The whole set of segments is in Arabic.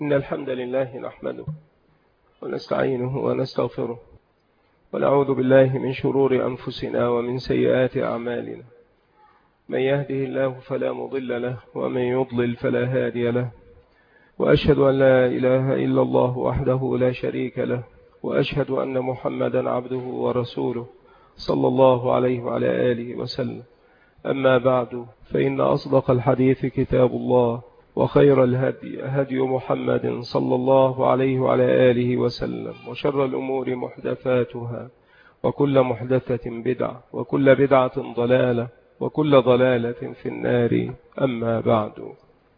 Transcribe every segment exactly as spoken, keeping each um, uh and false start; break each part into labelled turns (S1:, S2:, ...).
S1: إن الحمد لله نحمده ونستعينه ونستغفره ونعوذ بالله من شرور أنفسنا ومن سيئات أعمالنا. من يهده الله فلا مضل له ومن يضلل فلا هادي له، وأشهد أن لا إله إلا الله وحده لا شريك له، وأشهد أن محمدا عبده ورسوله صلى الله عليه وعلى آله وسلم. أما بعد، فإن أصدق الحديث كتاب الله، وخير الهدي هدي محمد صلى الله عليه وعلى آله وسلم، وشر الأمور محدثاتها، وكل محدثة بدعة، وكل بدعة ضلالة، وكل ضلالة في النار. أما بعد،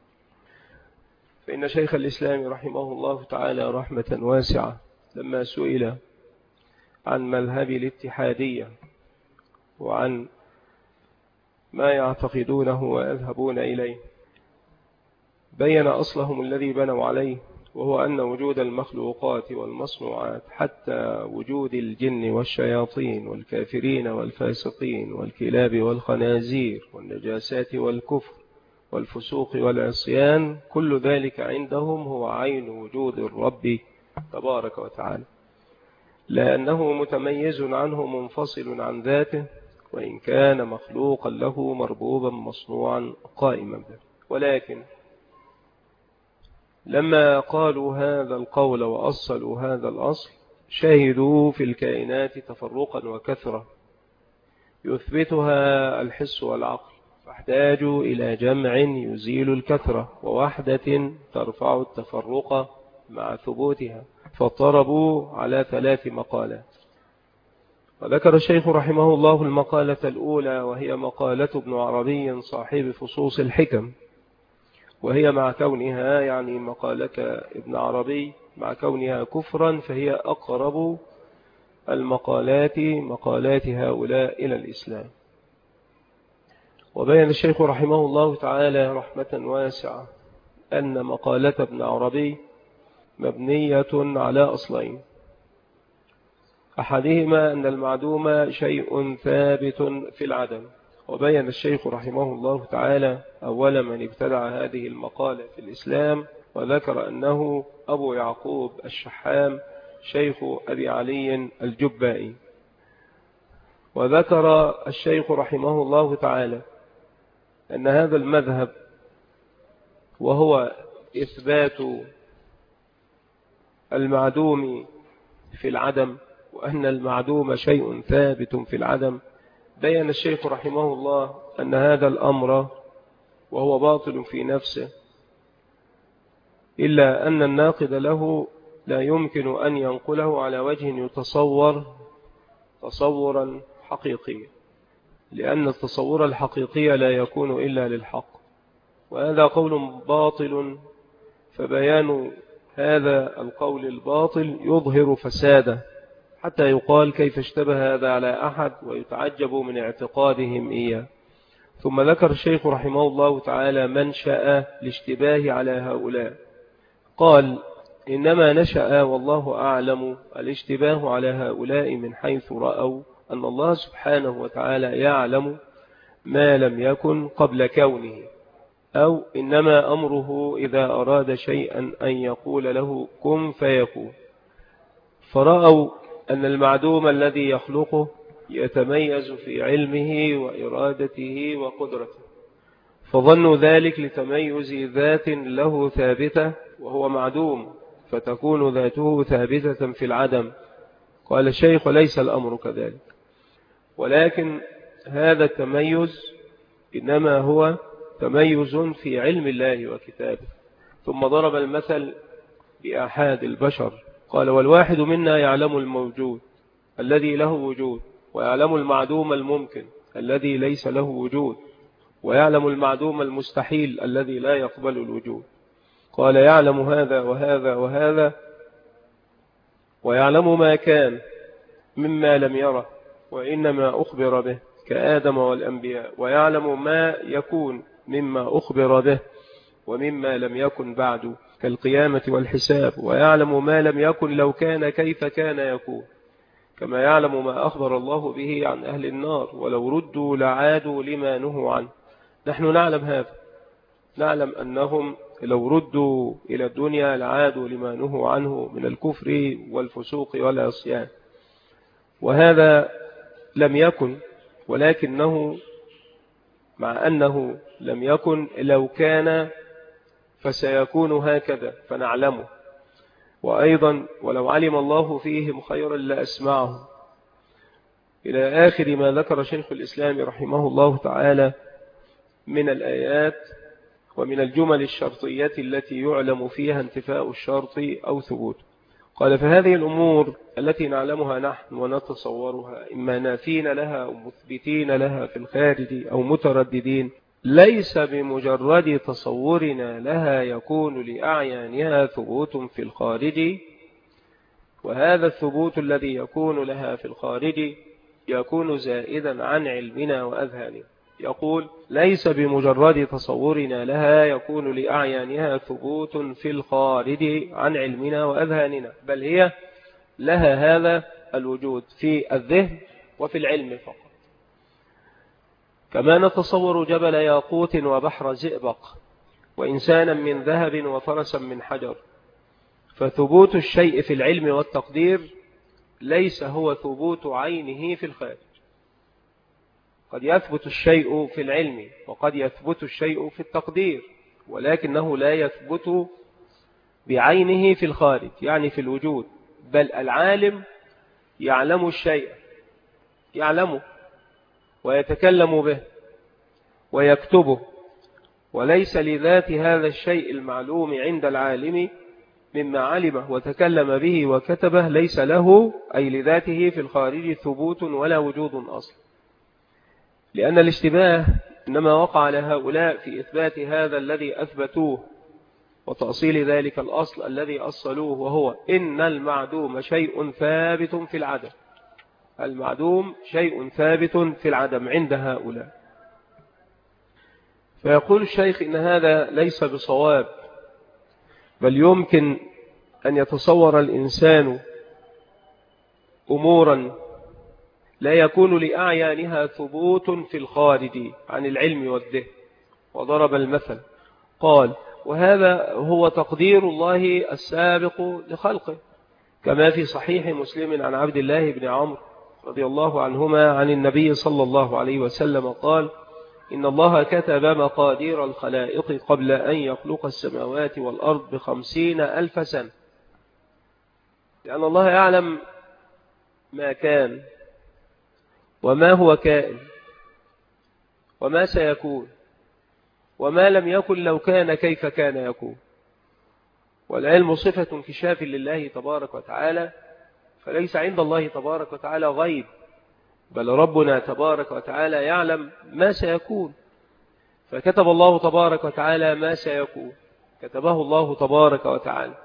S1: فإن شيخ الإسلام رحمه الله تعالى رحمة واسعة لما سئل عن مذهب الاتحادية وعن ما يعتقدونه ويذهبون إليه، بين أصلهم الذي بنوا عليه، وهو أن وجود المخلوقات والمصنوعات حتى وجود الجن والشياطين والكافرين والفاسقين والكلاب والخنازير والنجاسات والكفر والفسوق والعصيان، كل ذلك عندهم هو عين وجود الرب تبارك وتعالى، لأنه متميز عنه منفصل عن ذاته، وإن كان مخلوقا له مربوبا مصنوعا قائما به. ولكن لما قالوا هذا القول وأصلوا هذا الأصل، شاهدوا في الكائنات تفرقا وكثرة يثبتها الحس والعقل، فاحتاجوا إلى جمع يزيل الكثرة ووحدة ترفع التفرق مع ثبوتها، فاضطربوا على ثلاث مقالات. وذكر الشيخ رحمه الله المقالة الأولى، وهي مقالة ابن عربي صاحب فصوص الحكم، وهي مع كونها يعني مقالة ابن عربي مع كونها كفرا، فهي أقرب المقالات مقالات هؤلاء إلى الإسلام. وبين الشيخ رحمه الله تعالى رحمة واسعة أن مقالة ابن عربي مبنية على أصلين، أحدهما أن المعدوم شيء ثابت في العدم. وبين الشيخ رحمه الله تعالى أول من ابتدع هذه المقالة في الإسلام، وذكر أنه أبو يعقوب الشحام شيخ أبي علي الجبائي. وذكر الشيخ رحمه الله تعالى أن هذا المذهب، وهو إثبات المعدوم في العدم، وأن المعدوم شيء ثابت في العدم، بين الشيخ رحمه الله أن هذا الأمر وهو باطل في نفسه، إلا أن الناقد له لا يمكن أن ينقله على وجه يتصور تصورا حقيقيا، لأن التصور الحقيقي لا يكون إلا للحق، وهذا قول باطل. فبيان هذا القول الباطل يظهر فساده، حتى يقال كيف اشتبه هذا على أحد، ويتعجب من اعتقادهم إياه. ثم ذكر الشيخ رحمه الله تعالى منشأ الاشتباه على هؤلاء، قال إنما نشأ والله أعلم الاشتباه على هؤلاء من حيث رأوا أن الله سبحانه وتعالى يعلم ما لم يكن قبل كونه، أو إنما أمره إذا أراد شيئا أن يقول له كن فيكون، فرأوا أن المعدوم الذي يخلقه يتميز في علمه وإرادته وقدرته، فظنوا ذلك لتميز ذات له ثابتة وهو معدوم، فتكون ذاته ثابتة في العدم. قال الشيخ ليس الأمر كذلك، ولكن هذا التميز إنما هو تميز في علم الله وكتابه. ثم ضرب المثل بأحد البشر، قال والواحد منا يعلم الموجود الذي له وجود، ويعلم المعدوم الممكن الذي ليس له وجود، ويعلم المعدوم المستحيل الذي لا يقبل الوجود. قال يعلم هذا وهذا وهذا، ويعلم ما كان مما لم يره وإنما أخبر به كآدم والأنبياء، ويعلم ما يكون مما أخبر به ومما لم يكن بعد كالقيامة والحساب، ويعلم ما لم يكن لو كان كيف كان يكون، كما يعلم ما أخبر الله به عن أهل النار ولو ردوا لعادوا لما نهوا عنه. نحن نعلم هذا، نعلم أنهم لو ردوا إلى الدنيا لعادوا لما نهوا عنه من الكفر والفسوق والعصيان. وهذا لم يكن، ولكنه مع أنه لم يكن لو كان فسيكون هكذا فنعلمه. وأيضا ولو علم الله فيهم خيرا لأسمعهم، إلى آخر ما ذكر شيخ الإسلام رحمه الله تعالى من الآيات ومن الجمل الشرطية التي يعلم فيها انتفاء الشرط أو ثبوته. قال فهذه الأمور التي نعلمها نحن ونتصورها إما نافين لها أو مثبتين لها في الخارج أو مترددين، ليس بمجرد تصورنا لها يكون لأعيانها ثبوت في الخارج، وهذا الثبوت الذي يكون لها في الخارج يكون زائدا عن علمنا وأذهاننا. يقول ليس بمجرد تصورنا لها يكون لأعيانها ثبوت في الخارج عن علمنا وأذهاننا، بل هي لها هذا الوجود في الذهن وفي العلم فقط. كما نتصور جبل ياقوت وبحر زئبق وإنسانا من ذهب وفرسا من حجر، فثبوت الشيء في العلم والتقدير ليس هو ثبوت عينه في الخارج. قد يثبت الشيء في العلم وقد يثبت الشيء في التقدير، ولكنه لا يثبت بعينه في الخارج يعني في الوجود. بل العالم يعلم الشيء، يعلمه ويتكلم به ويكتبه، وليس لذات هذا الشيء المعلوم عند العالم مما علمه وتكلم به وكتبه ليس له أي لذاته في الخارج ثبوت ولا وجود أصلا. لأن الاشتباه إنما وقع لهؤلاء في إثبات هذا الذي أثبتوه وتأصيل ذلك الأصل الذي أصلوه، وهو إن المعدوم شيء ثابت في العدم. المعدوم شيء ثابت في العدم عند هؤلاء. فيقول الشيخ إن هذا ليس بصواب، بل يمكن أن يتصور الإنسان أمورا لا يكون لأعيانها ثبوت في الخارج عن العلم والذهن. وضرب المثل قال وهذا هو تقدير الله السابق لخلقه، كما في صحيح مسلم عن عبد الله بن عمرو رضي الله عنهما عن النبي صلى الله عليه وسلم قال إن الله كتب مقادير الخلائق قبل أن يخلق السماوات والأرض بخمسين ألف سنة، لأن الله يعلم ما كان وما هو كائن وما سيكون وما لم يكن لو كان كيف كان يكون. والعلم صفة انكشاف لله تبارك وتعالى، فليس عند الله تبارك وتعالى غيب، بل ربنا تبارك وتعالى يعلم ما سيكون. فكتب الله تبارك وتعالى ما سيكون، كتبه الله تبارك وتعالى،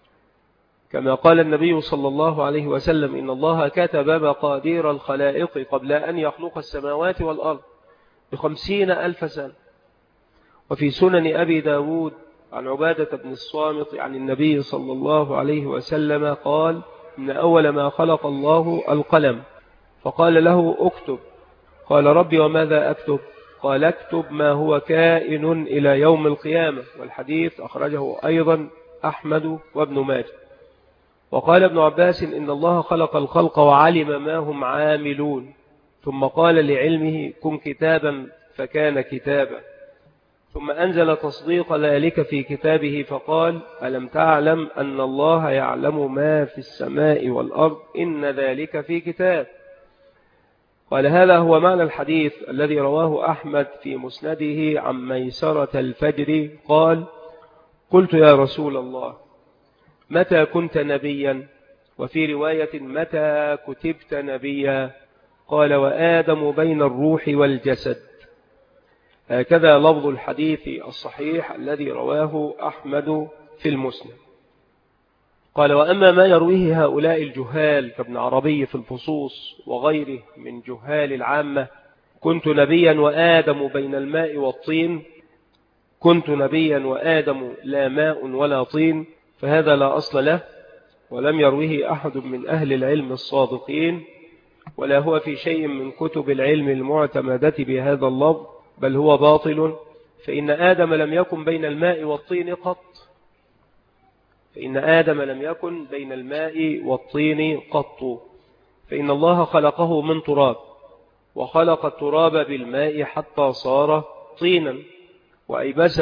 S1: كما قال النبي صلى الله عليه وسلم إن الله كتب مقادير الخلائق قبل أن يخلق السماوات والأرض بخمسين ألف سنة. وفي سنن أبي داود عن عبادة بن الصامت عن النبي صلى الله عليه وسلم قال إن أول ما خلق الله القلم فقال له اكتب، قال ربي وماذا أكتب؟ قال اكتب ما هو كائن إلى يوم القيامة. والحديث أخرجه أيضا أحمد وابن ماجه. وقال ابن عباس إن الله خلق الخلق وعلم ما هم عاملون، ثم قال لعلمه كن كتابا فكان كتابا، ثم أنزل تصديق ذلك في كتابه فقال ألم تعلم أن الله يعلم ما في السماء والأرض إن ذلك في كتاب. قال هذا هو معنى الحديث الذي رواه أحمد في مسنده عن ميسرة الفجر قال قلت يا رسول الله متى كنت نبيا؟ وفي رواية متى كتبت نبيا؟ قال وآدم بين الروح والجسد. هكذا لفظ الحديث الصحيح الذي رواه أحمد في المسند. قال وأما ما يرويه هؤلاء الجهال كابن عربي في الفصوص وغيره من جهال العامة كنت نبيا وآدم بين الماء والطين، كنت نبيا وآدم لا ماء ولا طين، فهذا لا أصل له ولم يرويه أحد من أهل العلم الصادقين، ولا هو في شيء من كتب العلم المعتمدة بهذا اللفظ، بل هو باطل فإن آدم لم يكن بين الماء والطين قط فإن آدم لم يكن بين الماء والطين قط فإن الله خلقه من تراب وخلق التراب بالماء حتى صار طينا وأيبس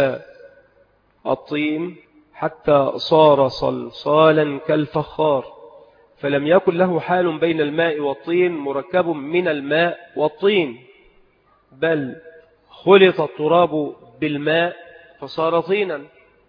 S1: الطين حتى صار صلصالا كالفخار فلم يكن له حال بين الماء والطين مركب من الماء والطين بل خلط التراب بالماء فصار طينا.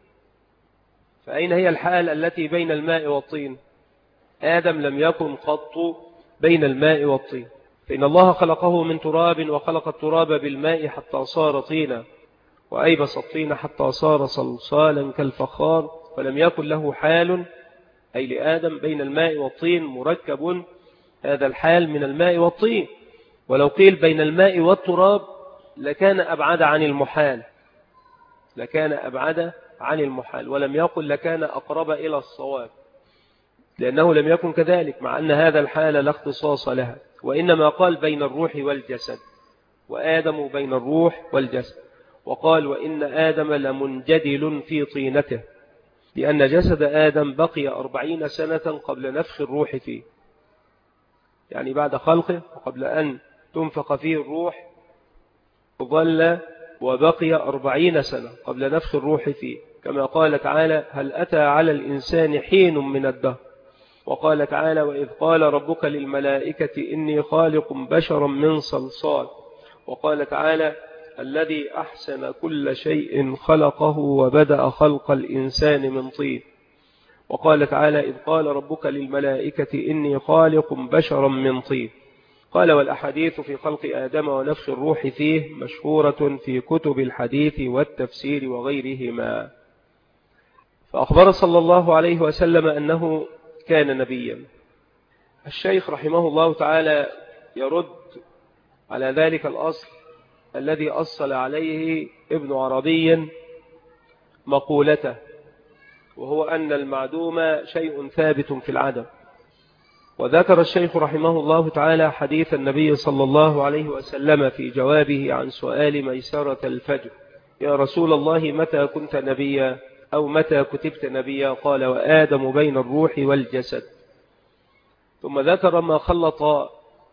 S1: فأين هي الحال التي بين الماء والطين؟ آدم لم يكن قط بين الماء والطين فإن الله خلقه من تراب وخلق التراب بالماء حتى صار طينا وأيبس الطين حتى صار صلصالا كالفخار فلم يكن له حال أي لآدم بين الماء والطين مركب هذا الحال من الماء والطين. ولو قيل بين الماء والتراب لكان أبعد عن المحال لكان أبعد عن المحال ولم يقل لكان أقرب إلى الصواب لأنه لم يكن كذلك مع أن هذا الحال لا اختصاص لها وإنما قال بين الروح والجسد وآدم بين الروح والجسد وقال وإن آدم لمنجدل في طينته لأن جسد آدم بقي أربعين سنة قبل نفخ الروح فيه يعني بعد خلقه وقبل أن تنفخ فيه الروح ظل وبقي أربعين سنة قبل نفخ الروح فيه كما قال تعالى هل أتى على الإنسان حين من الدهر وقال تعالى وإذ قال ربك للملائكة إني خالق بشرا من صلصال وقال تعالى الذي أحسن كل شيء خلقه وبدأ خلق الإنسان من طين وقال تعالى إذ قال ربك للملائكة إني خالق بشرا من طين. قال والأحاديث في خلق آدم ونفخ الروح فيه مشهورة في كتب الحديث والتفسير وغيرهما. فأخبر صلى الله عليه وسلم أنه كان نبيا. الشيخ رحمه الله تعالى يرد على ذلك الأصل الذي أصل عليه ابن عربي مقولته وهو أن المعدوم شيء ثابت في العدم. وذكر الشيخ رحمه الله تعالى حديث النبي صلى الله عليه وسلم في جوابه عن سؤال ميسرة الفجر يا رسول الله متى كنت نبيا أو متى كتبت نبيا قال وآدم بين الروح والجسد. ثم ذكر ما خلط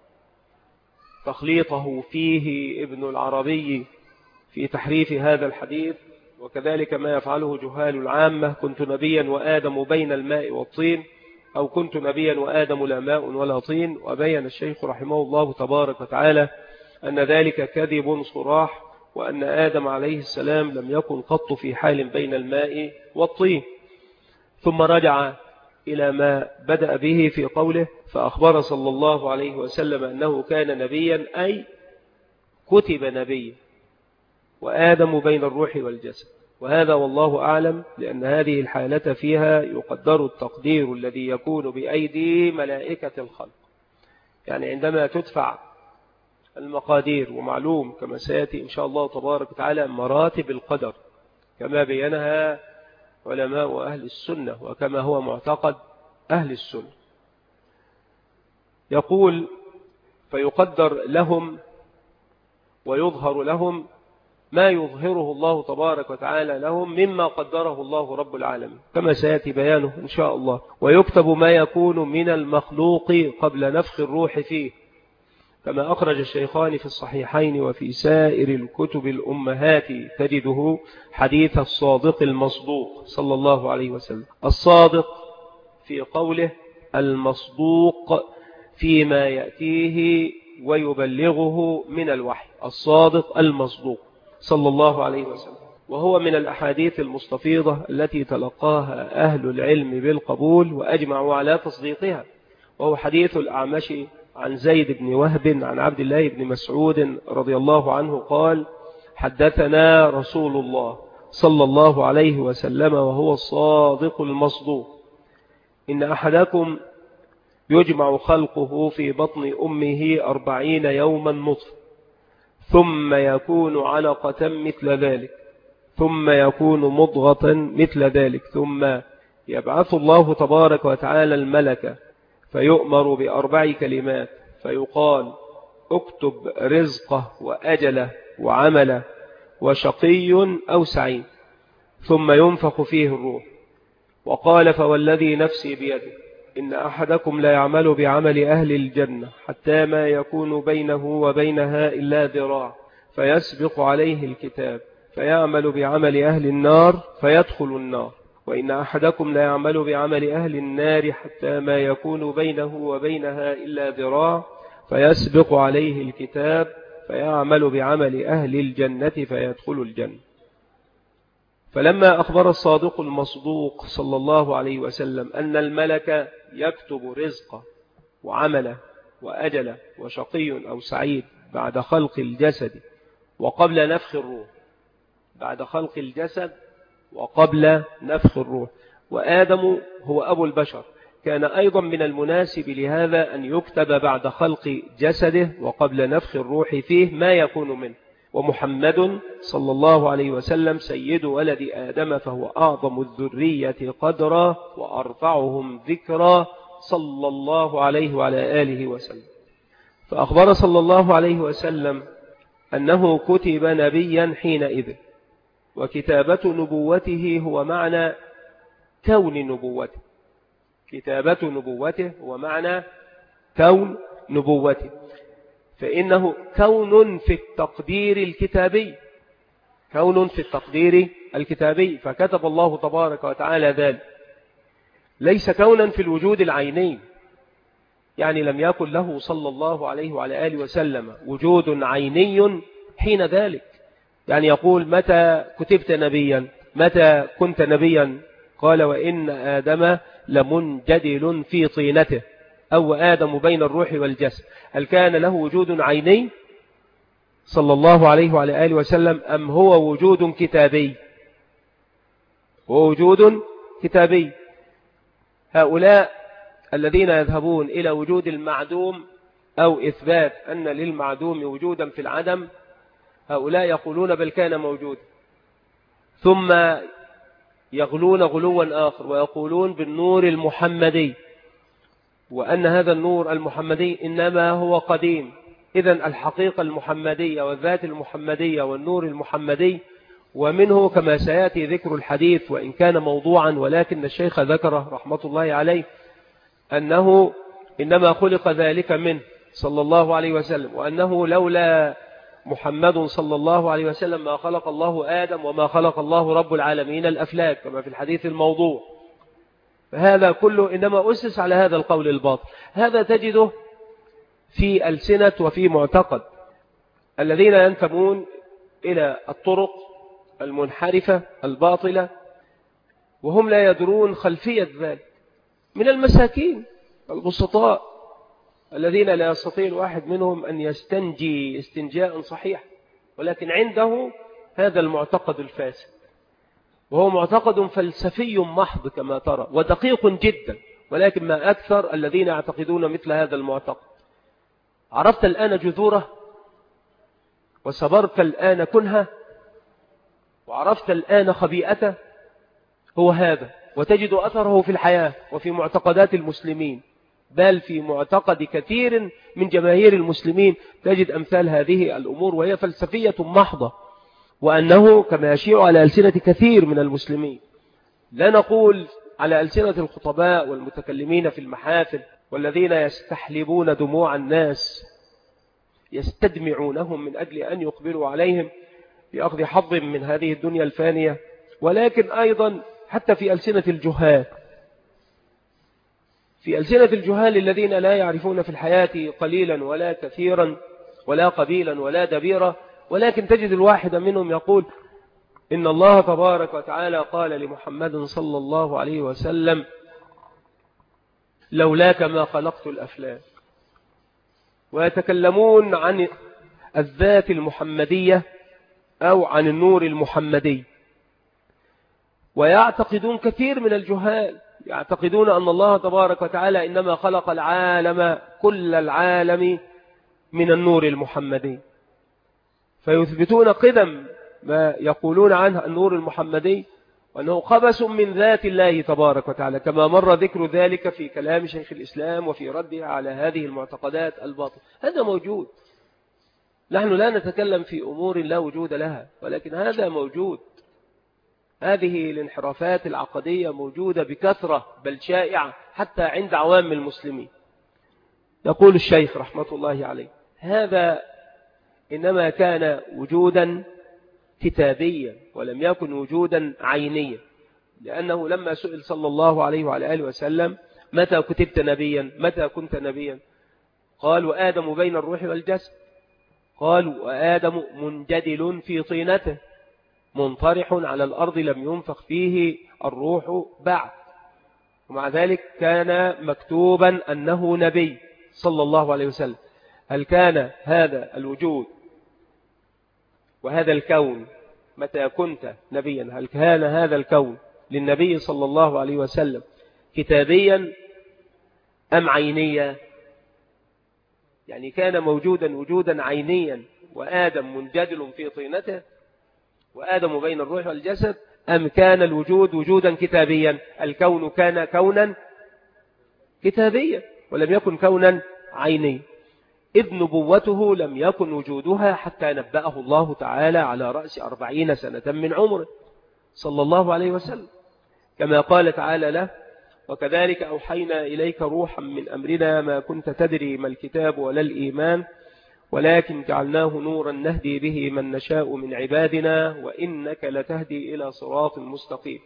S1: تخليطه فيه ابن العربي في تحريف هذا الحديث وكذلك ما يفعله جهال العامة كنت نبيا وآدم بين الماء والطين أو كنت نبيا وآدم لا ماء ولا طين. وبين الشيخ رحمه الله تبارك وتعالى أن ذلك كذب صراح وأن آدم عليه السلام لم يكن قط في حال بين الماء والطين. ثم رجع إلى ما بدأ به في قوله فأخبر صلى الله عليه وسلم أنه كان نبيا أي كتب نبيا وآدم بين الروح والجسد. وهذا والله أعلم لأن هذه الحالة فيها يقدر التقدير الذي يكون بأيدي ملائكة الخلق يعني عندما تدفع المقادير ومعلوم كما سيأتي إن شاء الله تبارك وتعالى مراتب القدر كما بينها علماء أهل السنة وكما هو معتقد أهل السنة. يقول فيقدر لهم ويظهر لهم ما يظهره الله تبارك وتعالى لهم مما قدره الله رب العالمين كما سيأتي بيانه إن شاء الله. ويكتب ما يكون من المخلوق قبل نفخ الروح فيه كما أخرج الشيخان في الصحيحين وفي سائر الكتب الأمهات تجده حديث الصادق المصدوق صلى الله عليه وسلم. الصادق في قوله المصدوق فيما يأتيه ويبلغه من الوحي الصادق المصدوق صلى الله عليه وسلم. وهو من الأحاديث المستفيضة التي تلقاها أهل العلم بالقبول وأجمعوا على تصديقها. وهو حديث الأعمش عن زيد بن وهب عن عبد الله بن مسعود رضي الله عنه قال حدثنا رسول الله صلى الله عليه وسلم وهو الصادق المصدوق إن أحدكم يجمع خلقه في بطن أمه أربعين يوما نطفة ثم يكون علقة مثل ذلك ثم يكون مضغة مثل ذلك ثم يبعث الله تبارك وتعالى الملك فيؤمر بأربع كلمات فيقال اكتب رزقه وأجله وعمله وشقي أو سعيد ثم ينفخ فيه الروح. وقال فوالذي نفسي بيده إن أحدكم لا يعمل بعمل أهل الجنة حتى ما يكون بينه وبينها إلا ذراع فيسبق عليه الكتاب فيعمل بعمل أهل النار فيدخل النار، وإن أحدكم لا يعمل بعمل أهل النار حتى ما يكون بينه وبينها إلا ذراع فيسبق عليه الكتاب فيعمل بعمل أهل الجنة فيدخل الجنة. فلما أخبر الصادق المصدوق صلى الله عليه وسلم أن الملك يكتب رزقه وعمله وأجله وشقي أو سعيد بعد خلق الجسد وقبل نفخ الروح، بعد خلق الجسد وقبل نفخ الروح، وآدم هو أبو البشر، كان أيضا من المناسب لهذا أن يكتب بعد خلق جسده وقبل نفخ الروح فيه ما يكون منه. ومحمد صلى الله عليه وسلم سيد ولد آدم فهو أعظم الذرية قدرا وأرفعهم ذكرا صلى الله عليه وعلى آله وسلم. فأخبر صلى الله عليه وسلم أنه كتب نبيا حينئذ، وكتابة نبوته هو معنى كون نبوته، كتابة نبوته هو معنى كون نبوته، فإنه كون في التقدير الكتابي، كون في التقدير الكتابي، فكتب الله تبارك وتعالى ذلك، ليس كونا في الوجود العيني، يعني لم يكن له صلى الله عليه وعلى آله وسلم وجود عيني حين ذلك، يعني يقول متى كتبت نبيا، متى كنت نبيا؟ قال وإن آدم لمنجدل في طينته، أو آدم بين الروح والجسد. هل كان له وجود عيني صلى الله عليه وعلى آله وسلم أم هو وجود كتابي؟ هو وجود كتابي. هؤلاء الذين يذهبون إلى وجود المعدوم أو إثبات أن للمعدوم وجودا في العدم، هؤلاء يقولون بل كان موجود، ثم يغلون غلوا آخر ويقولون بالنور المحمدي، وأن هذا النور المحمدي إنما هو قديم. إذن الحقيقة المحمدية والذات المحمدية والنور المحمدي، ومنه كما سيأتي ذكر الحديث وإن كان موضوعا، ولكن الشيخ ذكره رحمة الله عليه أنه إنما خلق ذلك منه صلى الله عليه وسلم، وأنه لولا محمد صلى الله عليه وسلم ما خلق الله آدم وما خلق الله رب العالمين الأفلاك كما في الحديث الموضوع. فهذا كله إنما أسس على هذا القول الباطل. هذا تجده في ألسنة وفي معتقد الذين ينتمون إلى الطرق المنحرفة الباطلة، وهم لا يدرون خلفية ذلك، من المساكين البسطاء الذين لا يستطيع الواحد منهم أن يستنجي استنجاء صحيح، ولكن عنده هذا المعتقد الفاسد، وهو معتقد فلسفي محض كما ترى ودقيق جدا، ولكن ما أكثر الذين يعتقدون مثل هذا المعتقد. عرفت الآن جذوره، وصبرت الآن كنها، وعرفت الآن خبيئته، هو هذا، وتجد أثره في الحياة وفي معتقدات المسلمين، بل في معتقد كثير من جماهير المسلمين تجد أمثال هذه الأمور، وهي فلسفية محضة، وأنه كما يشيع على ألسنة كثير من المسلمين، لا نقول على ألسنة الخطباء والمتكلمين في المحافل والذين يستحلبون دموع الناس يستدمعونهم من أجل أن يقبلوا عليهم بأخذ حظ من هذه الدنيا الفانية، ولكن أيضا حتى في ألسنة الجهال، في ألسنة الجهال الذين لا يعرفون في الحياة قليلا ولا كثيرا ولا قبيلا ولا دبيرا، ولكن تجد الواحد منهم يقول إن الله تبارك وتعالى قال لمحمد صلى الله عليه وسلم لولاك ما خلقت الأفلاك، ويتكلمون عن الذات المحمدية أو عن النور المحمدي. ويعتقدون كثير من الجهال يعتقدون أن الله تبارك وتعالى إنما خلق العالم كل العالم من النور المحمدي، فيثبتون قدم ما يقولون عنه النور المحمدي، وأنه خبس من ذات الله تبارك وتعالى، كما مر ذكر ذلك في كلام شيخ الإسلام وفي رده على هذه المعتقدات الباطلة. هذا موجود، نحن لا نتكلم في أمور لا وجود لها، ولكن هذا موجود. هذه الانحرافات العقدية موجودة بكثرة بل شائعة حتى عند عوام المسلمين. يقول الشيخ رحمة الله عليه: هذا إنما كان وجودا كتابيا ولم يكن وجودا عينيا، لأنه لما سئل صلى الله عليه وعلى آله وسلم: متى كتبت نبيا؟ متى كنت نبيا؟ قال: وآدم بين الروح والجسد. قال: وآدم منجدل في طينته منطرح على الأرض لم ينفخ فيه الروح بعد. ومع ذلك كان مكتوبا أنه نبي صلى الله عليه وسلم. هل كان هذا الوجود وهذا الكون متى كنت نبيا، هل كان هذا الكون للنبي صلى الله عليه وسلم كتابيا أم عينيا؟ يعني كان موجودا وجودا عينيا وآدم منجدل في طينته وآدم بين الروح والجسد، أم كان الوجود وجودا كتابيا؟ الكون كان كونا كتابيا ولم يكن كونا عينيا، إذ نبوته لم يكن وجودها حتى نبأه الله تعالى على رأس أربعين سنة من عمره صلى الله عليه وسلم، كما قال تعالى له: وكذلك أوحينا إليك روحا من أمرنا ما كنت تدري ما الكتاب ولا الإيمان ولكن جعلناه نورا نهدي به من نشاء من عبادنا وإنك لتهدي إلى صراط مستقيم.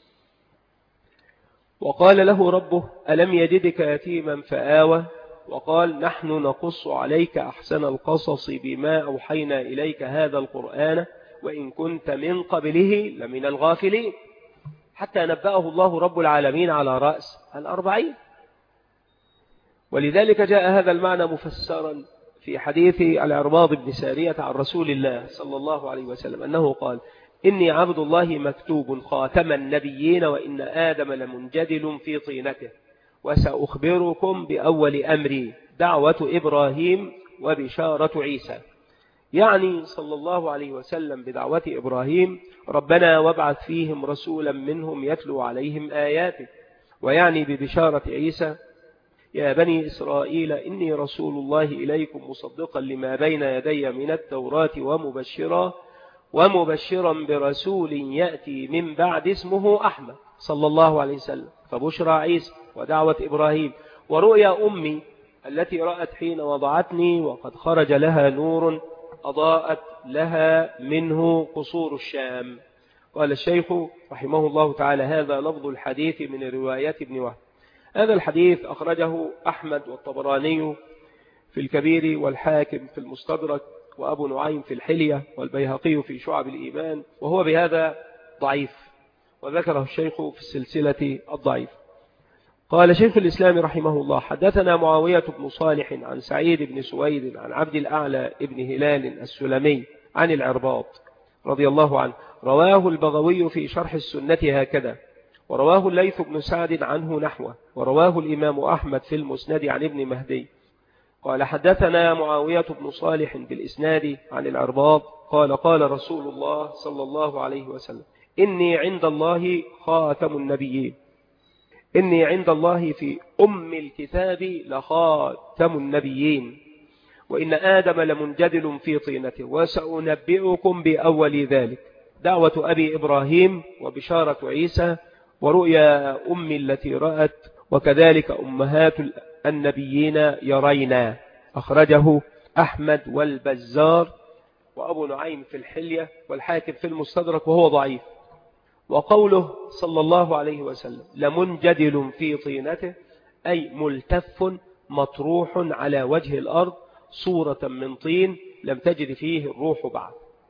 S1: وقال له ربه: ألم يجدك يتيما فآوى. وقال: نحن نقص عليك أحسن القصص بما أوحينا إليك هذا القرآن وإن كنت من قبله لمن الغافلين، حتى نبأه الله رب العالمين على رأس الأربعين. ولذلك جاء هذا المعنى مفسرا في حديث العرباض بن سارية عن رسول الله صلى الله عليه وسلم أنه قال: إني عبد الله مكتوب خاتم النبيين وإن آدم لمنجدل في طينته وسأخبركم بأول أمري دعوة إبراهيم وبشارة عيسى. يعني صلى الله عليه وسلم بدعوة إبراهيم: ربنا وابعث فيهم رسولا منهم يتلو عليهم آياتك. ويعني ببشارة عيسى: يا بني إسرائيل إني رسول الله إليكم مصدقا لما بين يدي من التوراة ومبشرا ومبشرا برسول يأتي من بعد اسمه أحمد صلى الله عليه وسلم. فبشرى عيسى ودعوة إبراهيم ورؤيا أمي التي رأت حين وضعتني وقد خرج لها نور أضاءت لها منه قصور الشام. قال الشيخ رحمه الله تعالى: هذا لفظ الحديث من رواية ابن وهب. هذا الحديث أخرجه أحمد والطبراني في الكبير والحاكم في المستدرك وأبو نعيم في الحلية والبيهقي في شعب الإيمان، وهو بهذا ضعيف، وذكره الشيخ في السلسلة الضعيف. قال شيخ الإسلام رحمه الله: حدثنا معاوية بن صالح عن سعيد بن سويد عن عبد الأعلى ابن هلال السلمي عن العرباض رضي الله عنه، رواه البغوي في شرح السنة هكذا، ورواه الليث بن سعد عنه نحوه، ورواه الإمام أحمد في المسند عن ابن مهدي. قال: حدثنا معاوية بن صالح بالإسناد عن العرباض قال: قال رسول الله صلى الله عليه وسلم: إني عند الله خاتم النبيين، إني عند الله في أم الكتاب لخاتم النبيين، وإن آدم لمنجدل في طينته، وسأنبئكم بأول ذلك دعوة أبي إبراهيم وبشارة عيسى ورؤيا أمي التي رأت، وكذلك أمهات النبيين يرينا. أخرجه أحمد والبزار وأبو نعيم في الحلية والحاكم في المستدرك وهو ضعيف. وقوله صلى الله عليه وسلم لمنجدل في طينته أي ملتف مطروح على وجه الأرض صورة من طين لم تجد فيه الروح بعد.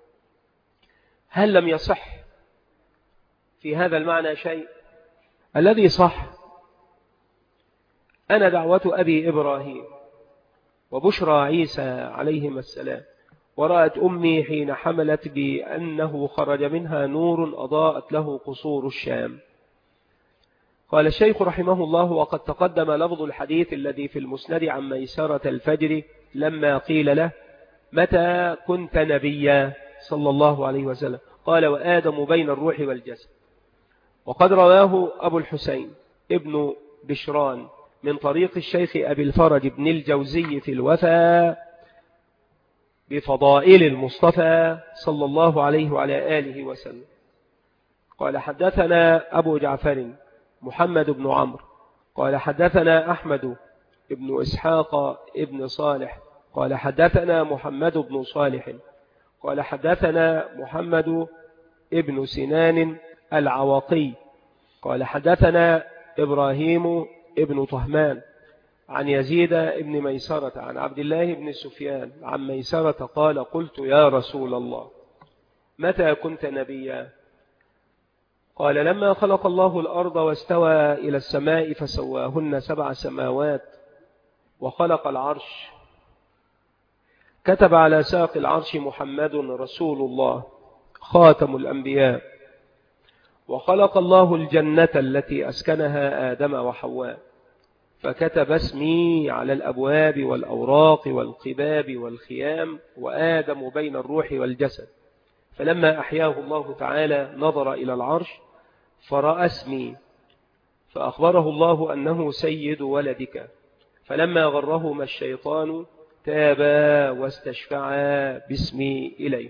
S1: هل لم يصح في هذا المعنى شيء؟ الذي صح أنا دعوة أبي إبراهيم وبشرى عيسى عليهما السلام، ورأت أمي حين حملت بأنه خرج منها نور أضاءت له قصور الشام. قال الشيخ رحمه الله: وقد تقدم لفظ الحديث الذي في المسند عن ميسرة الفجر لما قيل له متى كنت نبيا صلى الله عليه وسلم، قال: وآدم بين الروح والجسد. وقد رواه أبو الحسين ابن بشران من طريق الشيخ أبي الفرج بن الجوزي في الوفاء بفضائل المصطفى صلى الله عليه وعلى آله وسلم. قال حدثنا أبو جعفر محمد بن عمرو قال حدثنا أحمد بن إسحاق ابن صالح قال حدثنا محمد بن صالح قال حدثنا محمد ابن سنان العواقي قال حدثنا إبراهيم ابن طهمان عن يزيد ابن ميسرة عن عبد الله بن سفيان عن ميسرة قال قلت يا رسول الله متى كنت نبيا؟ قال لما خلق الله الأرض واستوى إلى السماء فسواهن سبع سماوات وخلق العرش كتب على ساق العرش محمد رسول الله خاتم الأنبياء وخلق الله الجنة التي أسكنها آدم وحواء فكتب اسمي على الأبواب والأوراق والقباب والخيام وآدم بين الروح والجسد فلما أحياه الله تعالى نظر إلى العرش فرأى اسمي فأخبره الله أنه سيد ولدك فلما غرهما الشيطان تابا واستشفعا باسمي إليه.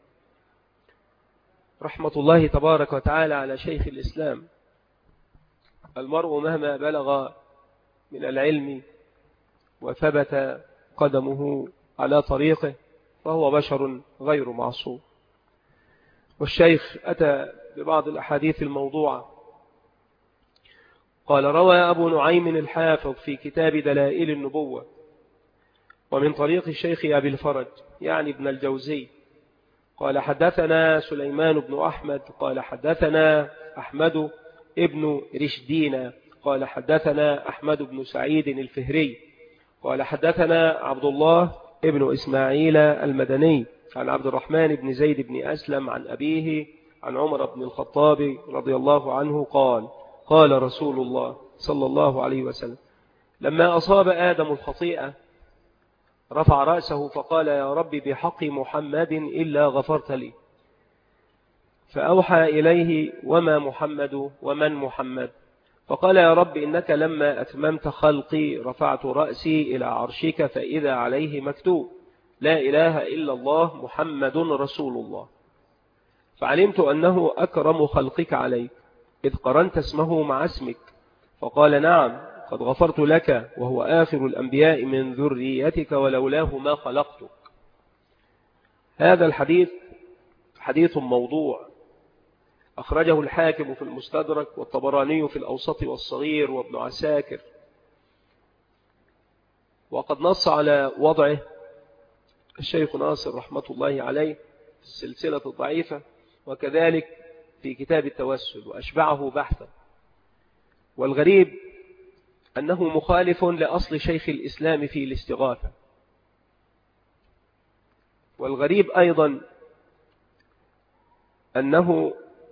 S1: رحمة الله تبارك وتعالى على شيخ الإسلام. المرء مهما بلغ من العلم وثبت قدمه على طريقه فهو بشر غير معصوم. والشيخ أتى ببعض الأحاديث الموضوعة. قال روى أبو نعيم الحافظ في كتاب دلائل النبوة ومن طريق الشيخ أبي الفرج يعني ابن الجوزي قال حدثنا سليمان بن أحمد قال حدثنا أحمد ابن رشدين قال حدثنا أحمد بن سعيد الفهري قال حدثنا عبد الله ابن إسماعيل المدني عن عبد الرحمن بن زيد بن أسلم عن أبيه عن عمر بن الخطاب رضي الله عنه قال قال رسول الله صلى الله عليه وسلم لما أصاب آدم الخطيئة رفع رأسه فقال يا رب بحق محمد إلا غفرت لي فأوحى إليه وما محمد ومن محمد فقال يا رب إنك لما أتممت خلقي رفعت رأسي إلى عرشك فإذا عليه مكتوب لا إله إلا الله محمد رسول الله فعلمت أنه أكرم خلقك عليك إذ قرنت اسمه مع اسمك فقال نعم قد غفرت لك وهو آخر الأنبياء من ذريتك ولولاه ما خلقتك. هذا الحديث حديث موضوع أخرجه الحاكم في المستدرك والطبراني في الأوسط والصغير وابن عساكر وقد نص على وضعه الشيخ ناصر رحمة الله عليه في السلسلة الضعيفة وكذلك في كتاب التوسل وأشبعه بحثا. والغريب أنه مخالف لأصل شيخ الإسلام في الاستغاثة. والغريب أيضا أنه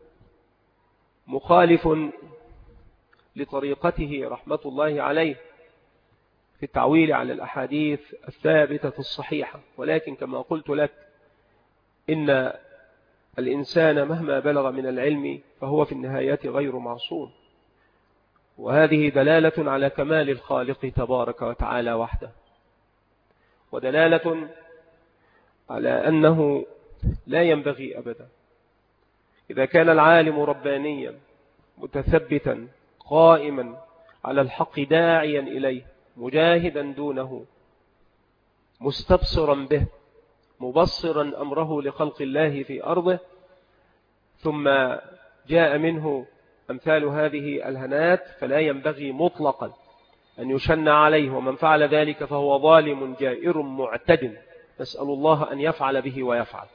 S1: مخالف لطريقته رحمة الله عليه في التعويل على الأحاديث الثابتة الصحيحة. ولكن كما قلت لك إن الإنسان مهما بلغ من العلم فهو في النهاية غير معصوم وهذه دلالة على كمال الخالق تبارك وتعالى وحده ودلالة على أنه لا ينبغي أبدا إذا كان العالم ربانيا متثبتا قائما على الحق داعيا إليه مجاهدا دونه مستبصرا به مبصرا أمره لخلق الله في أرضه ثم جاء منه أمثال هذه الهنات فلا ينبغي مطلقا أن يشن عليه ومن فعل ذلك فهو ظالم جائر معتد نسأل الله أن يفعل به ويفعل.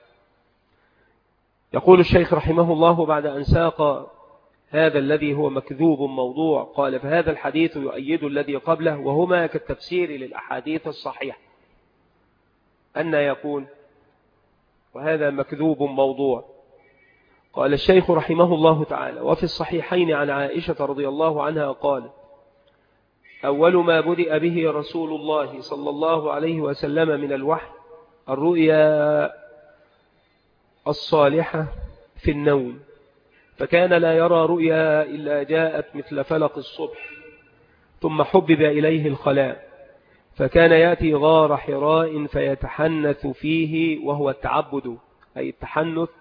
S1: يقول الشيخ رحمه الله بعد أن ساق هذا الذي هو مكذوب موضوع قال فهذا الحديث يؤيد الذي قبله وهما كالتفسير للأحاديث الصحيحة أن يكون وهذا مكذوب موضوع. قال الشيخ رحمه الله تعالى وفي الصحيحين عن عائشة رضي الله عنها قال أول ما بدأ به رسول الله صلى الله عليه وسلم من الوحي الرؤيا الصالحة في النوم فكان لا يرى رؤيا إلا جاءت مثل فلق الصبح ثم حبب إليه الخلاء فكان يأتي غار حراء فيتحنث فيه، وهو التعبد، أي التحنث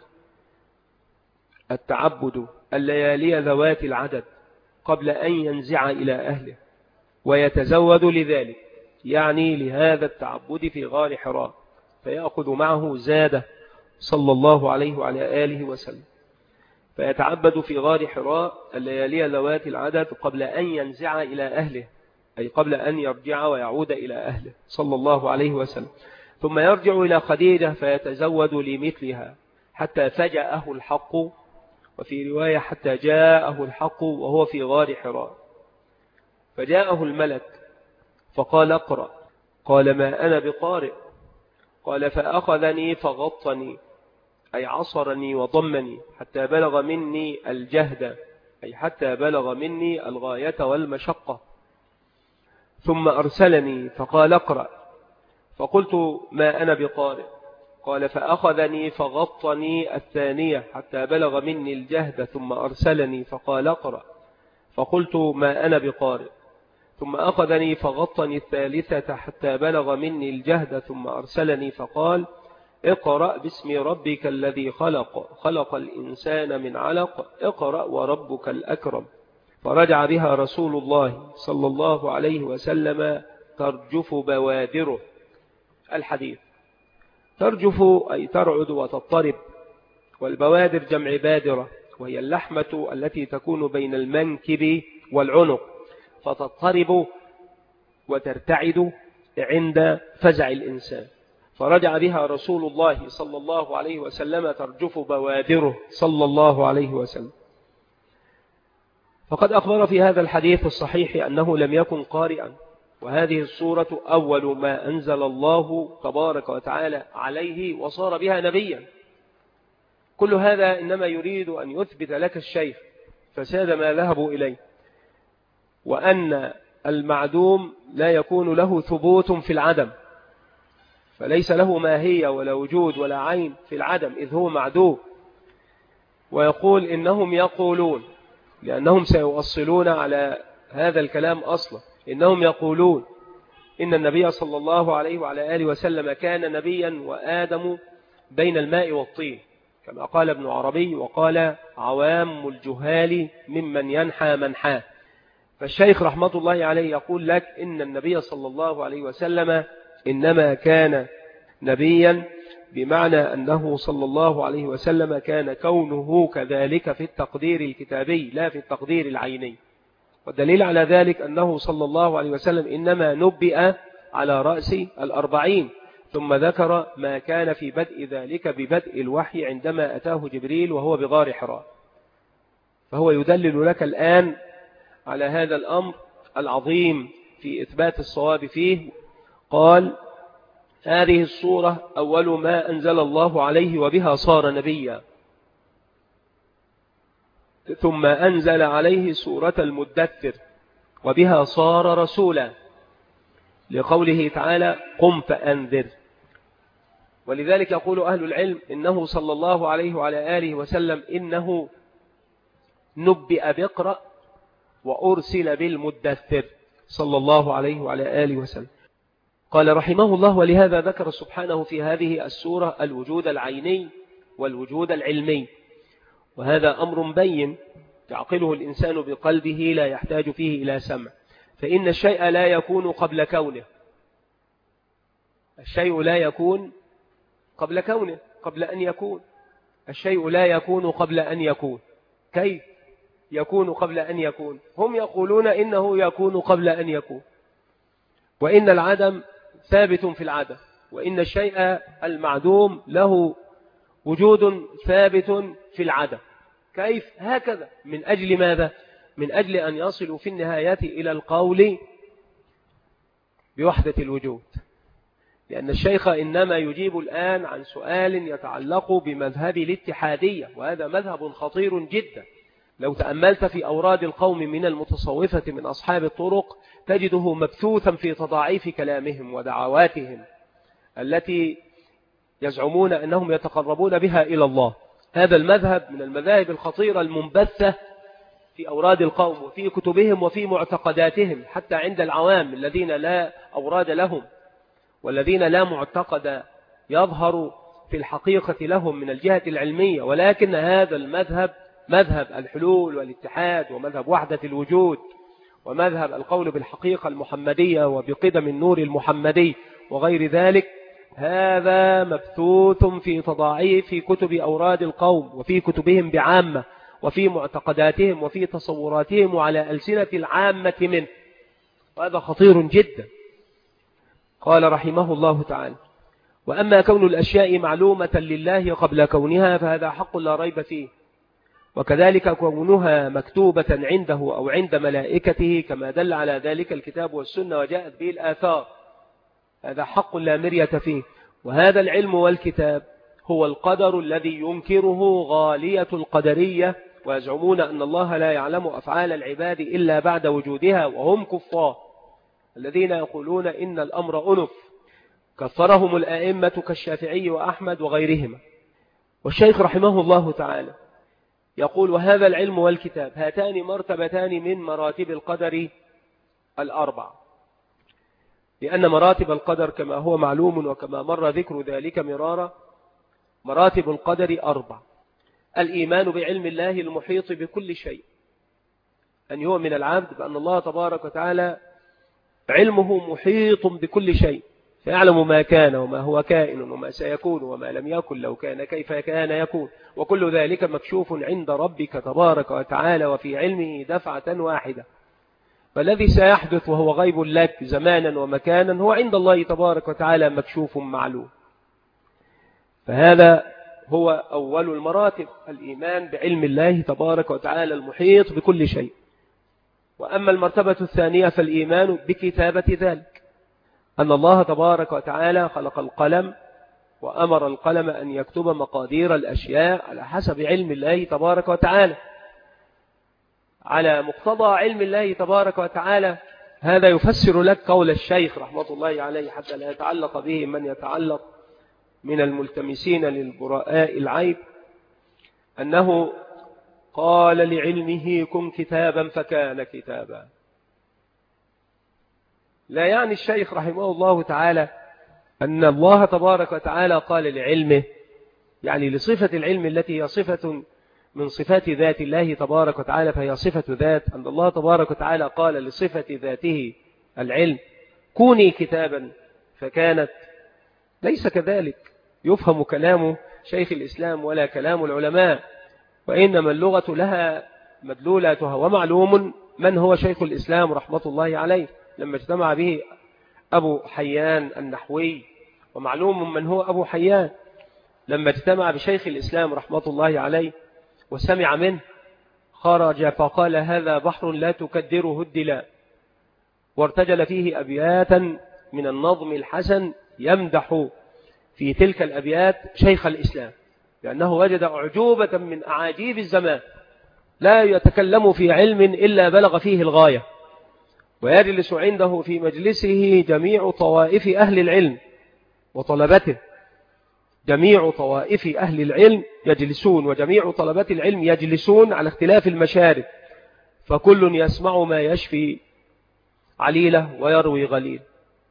S1: التعبد الليالي ذوات العدد قبل أن ينزع إلى أهله، ويتزود لذلك، يعني لهذا التعبد في غار حراء، فيأخذ معه زاده صلى الله عليه وعلى آله وسلم، فيتعبد في غار حراء الليالي ذوات العدد قبل أن ينزع إلى أهله، أي قبل أن يرجع ويعود إلى أهله صلى الله عليه وسلم، ثم يرجع إلى خديجة فيتزود لمثلها حتى فجأه الحق، وفي رواية حتى جاءه الحق وهو في غار حراء، فجاءه الملك فقال اقرأ، قال ما أنا بقارئ، قال فأخذني فغطني، أي عصرني وضمني حتى بلغ مني الجهد، أي حتى بلغ مني الغاية والمشقة، ثم أرسلني فقال اقرأ، فقلت ما أنا بقارئ، قال فأخذني فغطني الثانية حتى بلغ مني الجهد، ثم أرسلني فقال اقرأ، فقلت ما أنا بقارئ، ثم أخذني فغطني الثالثة حتى بلغ مني الجهد، ثم أرسلني فقال اقرأ باسم ربك الذي خلق خلق الإنسان من علق اقرأ وربك الأكرم، فرجع بها رسول الله صلى الله عليه وسلم ترجف بوادره. الحديث ترجف أي ترعد وتضطرب، والبوادر جمع بادرة، وهي اللحمة التي تكون بين المنكب والعنق، فتضطرب وترتعد عند فزع الإنسان، فرجع بها رسول الله صلى الله عليه وسلم ترجف بوادره صلى الله عليه وسلم. فقد أخبر في هذا الحديث الصحيح أنه لم يكن قارئا، وهذه السورة أول ما أنزل الله تبارك وتعالى عليه وصار بها نبيا. كل هذا إنما يريد أن يثبت لك الشيخ فساد ما ذهبوا إليه، وأن المعدوم لا يكون له ثبوت في العدم، فليس له ماهية ولا وجود ولا عين في العدم إذ هو معدوم. ويقول إنهم يقولون، لأنهم سيؤصلون على هذا الكلام أصلا، إنهم يقولون إن النبي صلى الله عليه وعلى آله وسلم كان نبيا وآدم بين الماء والطين، كما قال ابن عربي وقال عوام الجهال ممن ينحى منحاه. فالشيخ رحمة الله عليه يقول لك إن النبي صلى الله عليه وسلم إنما كان نبيا بمعنى أنه صلى الله عليه وسلم كان كونه كذلك في التقدير الكتابي لا في التقدير العيني. والدليل على ذلك أنه صلى الله عليه وسلم إنما نبئ على رأس الأربعين، ثم ذكر ما كان في بدء ذلك ببدء الوحي عندما أتاه جبريل وهو بغار حراء. فهو يدلل لك الآن على هذا الأمر العظيم في إثبات الصواب فيه. قال هذه السورة أول ما أنزل الله عليه وبها صار نبيا، ثم أنزل عليه سورة المدثر وبها صار رسولا، لقوله تعالى قم فأنذر. ولذلك يقول أهل العلم إنه صلى الله عليه وعلى آله وسلم إنه نبئ بقرأ وأرسل بالمدثر صلى الله عليه وعلى آله وسلم. قال رحمه الله ولهذا ذكر سبحانه في هذه السورة الوجود العيني والوجود العلمي، وهذا أمر بين يعقله الإنسان بقلبه لا يحتاج فيه إلى سمع، فإن الشيء لا يكون قبل كونه، الشيء لا يكون قبل كونه قبل أن يكون، الشيء لا يكون قبل أن يكون. كيف يكون قبل أن يكون؟ هم يقولون إنه يكون قبل أن يكون، وإن العدم ثابت في العدم، وإن الشيء المعدوم له وجود ثابت في العدم. كيف؟ هكذا. من أجل ماذا؟ من أجل أن يصلوا في النهاية إلى القول بوحدة الوجود، لأن الشيخ إنما يجيب الآن عن سؤال يتعلق بمذهب الاتحادية، وهذا مذهب خطير جدا. لو تأملت في أوراد القوم من المتصوفة من أصحاب الطرق تجده مبثوثا في تضاعيف كلامهم ودعواتهم التي يزعمون أنهم يتقربون بها إلى الله. هذا المذهب من المذاهب الخطيرة المنبثة في أوراد القوم وفي كتبهم وفي معتقداتهم، حتى عند العوام الذين لا أوراد لهم والذين لا معتقد يظهر في الحقيقة لهم من الجهة العلمية، ولكن هذا المذهب مذهب الحلول والاتحاد ومذهب وحدة الوجود ومذهب القول بالحقيقة المحمدية وبقدم النور المحمدي وغير ذلك، هذا مبثوث في تضاعيف في كتب أوراد القوم وفي كتبهم بعامة وفي معتقداتهم وفي تصوراتهم وعلى ألسنة العامة منه، وهذا خطير جدا. قال رحمه الله تعالى: وأما كون الأشياء معلومة لله قبل كونها فهذا حق لا ريب فيه، وكذلك كونها مكتوبة عنده أو عند ملائكته كما دل على ذلك الكتاب والسنة وجاءت به الآثار، هذا حق لا مرية فيه. وهذا العلم والكتاب هو القدر الذي ينكره غالية القدرية ويزعمون أن الله لا يعلم أفعال العباد إلا بعد وجودها، وهم كفار الذين يقولون إن الأمر أنف، كفرهم الآئمة كالشافعي وأحمد وغيرهما. والشيخ رحمه الله تعالى يقول: وهذا العلم والكتاب هاتان مرتبتان من مراتب القدر الأربع، لأن مراتب القدر كما هو معلوم وكما مر ذكر ذلك مرارا، مراتب القدر أربع: الإيمان بعلم الله المحيط بكل شيء، أن يؤمن العبد بأن الله تبارك وتعالى علمه محيط بكل شيء، فيعلم ما كان وما هو كائن وما سيكون وما لم يكن لو كان كيف كان يكون، وكل ذلك مكشوف عند ربك تبارك وتعالى وفي علمه دفعة واحدة. فالذي سيحدث وهو غيب لك زمانا ومكانا هو عند الله تبارك وتعالى مكشوف معلوم. فهذا هو أول المراتب، الإيمان بعلم الله تبارك وتعالى المحيط بكل شيء. وأما المرتبة الثانية فالإيمان بكتابة ذلك، أن الله تبارك وتعالى خلق القلم وأمر القلم أن يكتب مقادير الأشياء على حسب علم الله تبارك وتعالى، على مقتضى علم الله تبارك وتعالى. هذا يفسر لك قول الشيخ رحمة الله عليه حتى لا يتعلق به من يتعلق من الملتمسين للبراء العيب، أنه قال لعلمه كن كتابا فكان كتابا. لا يعني الشيخ رحمه الله تعالى أن الله تبارك وتعالى قال لعلمه، يعني لصفة العلم التي هي صفة من صفات ذات الله تبارك وتعالى، فهي صفة ذات، أن الله تبارك وتعالى قال لصفة ذاته العلم كوني كتابا فكانت. ليس كذلك يفهم كلام شيخ الإسلام ولا كلام العلماء، وإنما اللغة لها مدلولاتها. ومعلوم من هو شيخ الإسلام رحمة الله عليه لما اجتمع به أبو حيان النحوي، ومعلوم من هو أبو حيان لما اجتمع بشيخ الإسلام رحمة الله عليه وسمع منه خرج فقال: هذا بحر لا تكدره الدلاء، وارتجل فيه أبياتا من النظم الحسن يمدح في تلك الأبيات شيخ الإسلام، لأنه وجد أعجوبة من أعاجيب الزمان، لا يتكلم في علم إلا بلغ فيه الغاية، ويجلس عنده في مجلسه جميع طوائف أهل العلم وطلبته، جميع طوائف أهل العلم يجلسون وجميع طلبة العلم يجلسون على اختلاف المشارب، فكل يسمع ما يشفي عليله ويروي غليل،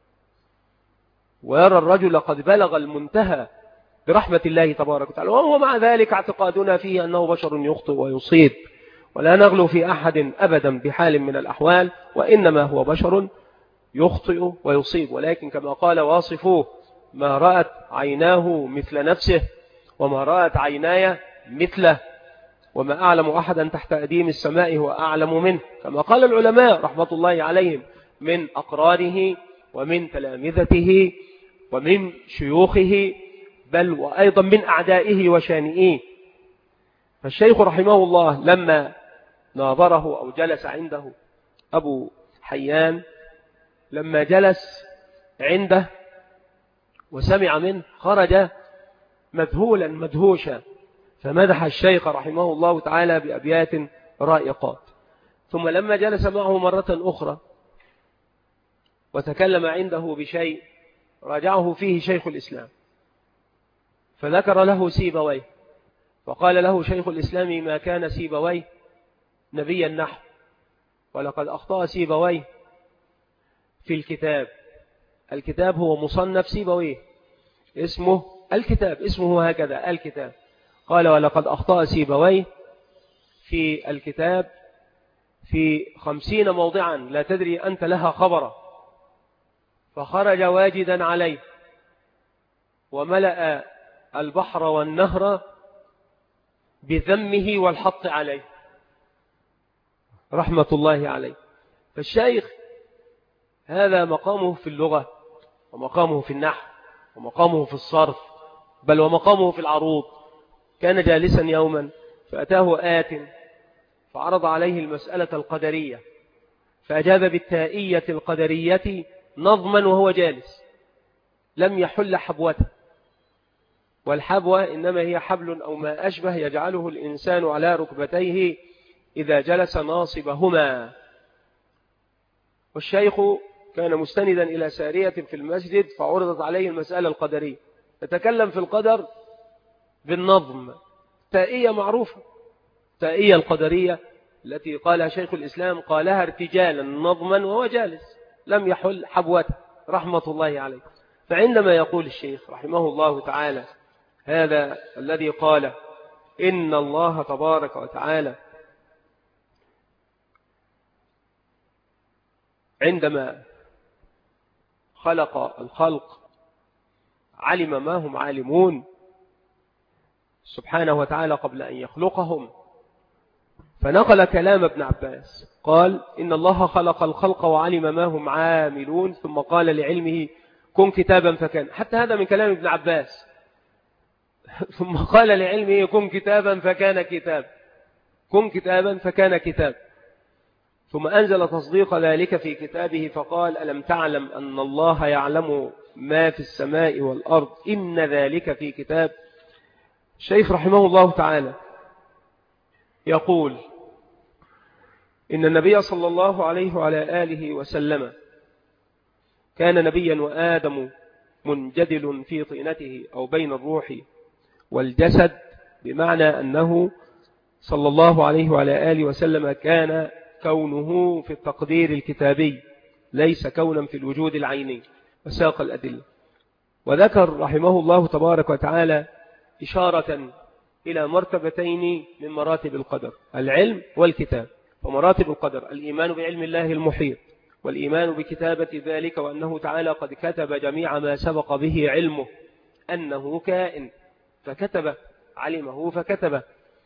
S1: ويرى الرجل قد بلغ المنتهى برحمة الله تبارك وتعالى. وهو مع ذلك اعتقادنا فيه أنه بشر يخطئ ويصيب، ولا نغلو في أحد أبدا بحال من الأحوال، وإنما هو بشر يخطئ ويصيب، ولكن كما قال واصفوه: ما رأت عيناه مثل نفسه وما رأت عيناي مثله، وما أعلم أحدا تحت أديم السماء هو أعلم منه، كما قال العلماء رحمة الله عليهم من أقرانه ومن تلامذته ومن شيوخه، بل وأيضا من أعدائه وشانئيه. فالشيخ رحمه الله لما ناظره أو جلس عنده أبو حيان، لما جلس عنده وسمع منه خرج مذهولا مدهوشا، فمدح الشيخ رحمه الله تعالى بأبيات رائقات. ثم لما جلس معه مرة أخرى وتكلم عنده بشيء راجعه فيه شيخ الإسلام، فذكر له سيبويه، فقال له شيخ الإسلام: ما كان سيبويه نبي النحو، ولقد أخطأ سيبويه في الكتاب. الكتاب هو مصنف سيبويه، اسمه الكتاب، اسمه هكذا الكتاب. قال ولقد أخطأ سيبويه في الكتاب في خمسين موضعا لا تدري أنت لها خبرا، فخرج واجدا عليه وملأ البحر والنهر بذمه والحط عليه رحمة الله عليه. فالشيخ هذا مقامه في اللغة، ومقامه في النحو، ومقامه في الصرف، بل ومقامه في العروض. كان جالسا يوما فأتاه آت فعرض عليه المسألة القدرية، فأجاب بالتائية القدرية نظما وهو جالس، لم يحل حبوته، والحبوة إنما هي حبل أو ما أشبه يجعله الإنسان على ركبتيه إذا جلس ناصبهما. والشيخ كان مستندا إلى سارية في المسجد فعرضت عليه المسألة القدرية، يتكلم في القدر بالنظم، تائية معروفة، تائية القدرية التي قالها شيخ الإسلام قالها ارتجالا نظما وهو جالس لم يحل حبوته رحمة الله عليه. فعندما يقول الشيخ رحمه الله تعالى هذا الذي قال إن الله تبارك وتعالى عندما خلق الخلق علم ما هم عالمون سبحانه وتعالى قبل أن يخلقهم، فنقل كلام ابن عباس قال إن الله خلق الخلق وعلم ما هم عاملون، ثم قال لعلمه كن كتابا فكان. حتى هذا من كلام ابن عباس. ثم قال لعلمه كن كتابا فكان كتاب، كن كتابا فكان كتاب. ثم أنزل تصديق ذلك في كتابه فقال ألم تعلم أن الله يعلم ما في السماء والأرض إن ذلك في كتاب. الشيخ رحمه الله تعالى يقول إن النبي صلى الله عليه وعلى آله وسلم كان نبيا وآدم منجدل في طينته أو بين الروح والجسد، بمعنى أنه صلى الله عليه وعلى آله وسلم كان كونه في التقدير الكتابي ليس كونا في الوجود العيني. وساق الأدلة وذكر رحمه الله تبارك وتعالى إشارة إلى مرتبتين من مراتب القدر، العلم والكتاب. فمراتب القدر الإيمان بعلم الله المحيط، والإيمان بكتابة ذلك وأنه تعالى قد كتب جميع ما سبق به علمه أنه كائن فكتب، علمه فكتب.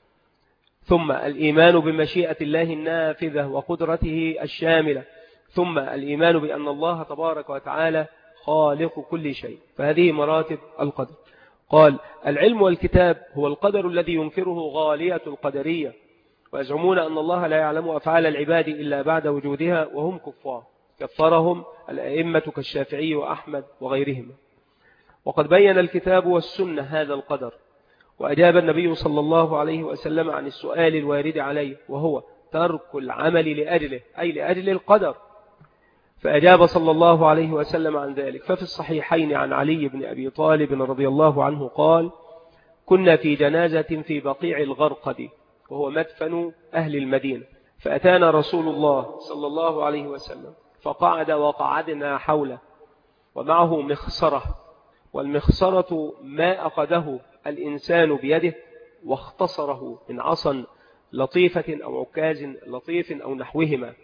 S1: ثم الإيمان بمشيئة الله النافذة وقدرته الشاملة، ثم الإيمان بأن الله تبارك وتعالى خالق كل شيء. فهذه مراتب القدر. قال العلم والكتاب هو القدر الذي ينكره غالية القدرية، ويزعمون أن الله لا يعلم أفعال العباد إلا بعد وجودها، وهم كفار كفرهم الأئمة كالشافعي وأحمد وغيرهم. وقد بين الكتاب والسنة هذا القدر، وأجاب النبي صلى الله عليه وسلم عن السؤال الوارد عليه وهو ترك العمل لأجله، أي لأجل القدر، فأجاب صلى الله عليه وسلم عن ذلك. ففي الصحيحين عن علي بن أبي طالب رضي الله عنه قال كنا في جنازة في بقيع الغرقد وهو مدفن أهل المدينة، فأتانا رسول الله صلى الله عليه وسلم فقعد وقعدنا حوله ومعه مخصرة، والمخصرة ما أخذه الإنسان بيده واختصره من عصا لطيفة أو عكاز لطيف أو نحوهما،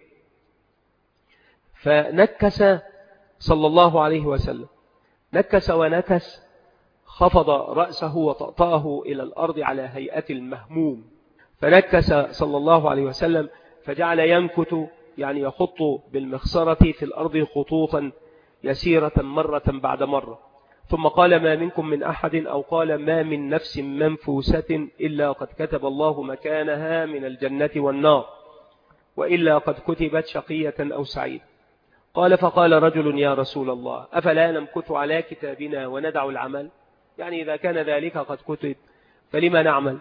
S1: فنكس صلى الله عليه وسلم، نكس ونكس، خفض رأسه وطأطأه إلى الأرض على هيئة المهموم، فنكس صلى الله عليه وسلم فجعل ينكت، يعني يخط بالمخصرة في الأرض خطوطا يسيرة مرة بعد مرة، ثم قال ما منكم من أحد، أو قال ما من نفس منفوسة إلا قد كتب الله مكانها من الجنة والنار، وإلا قد كتبت شقية أو سعيد. قال فقال رجل يا رسول الله أفلا نمكث على كتابنا وندع العمل؟ يعني إذا كان ذلك قد كتب فلما نعمل؟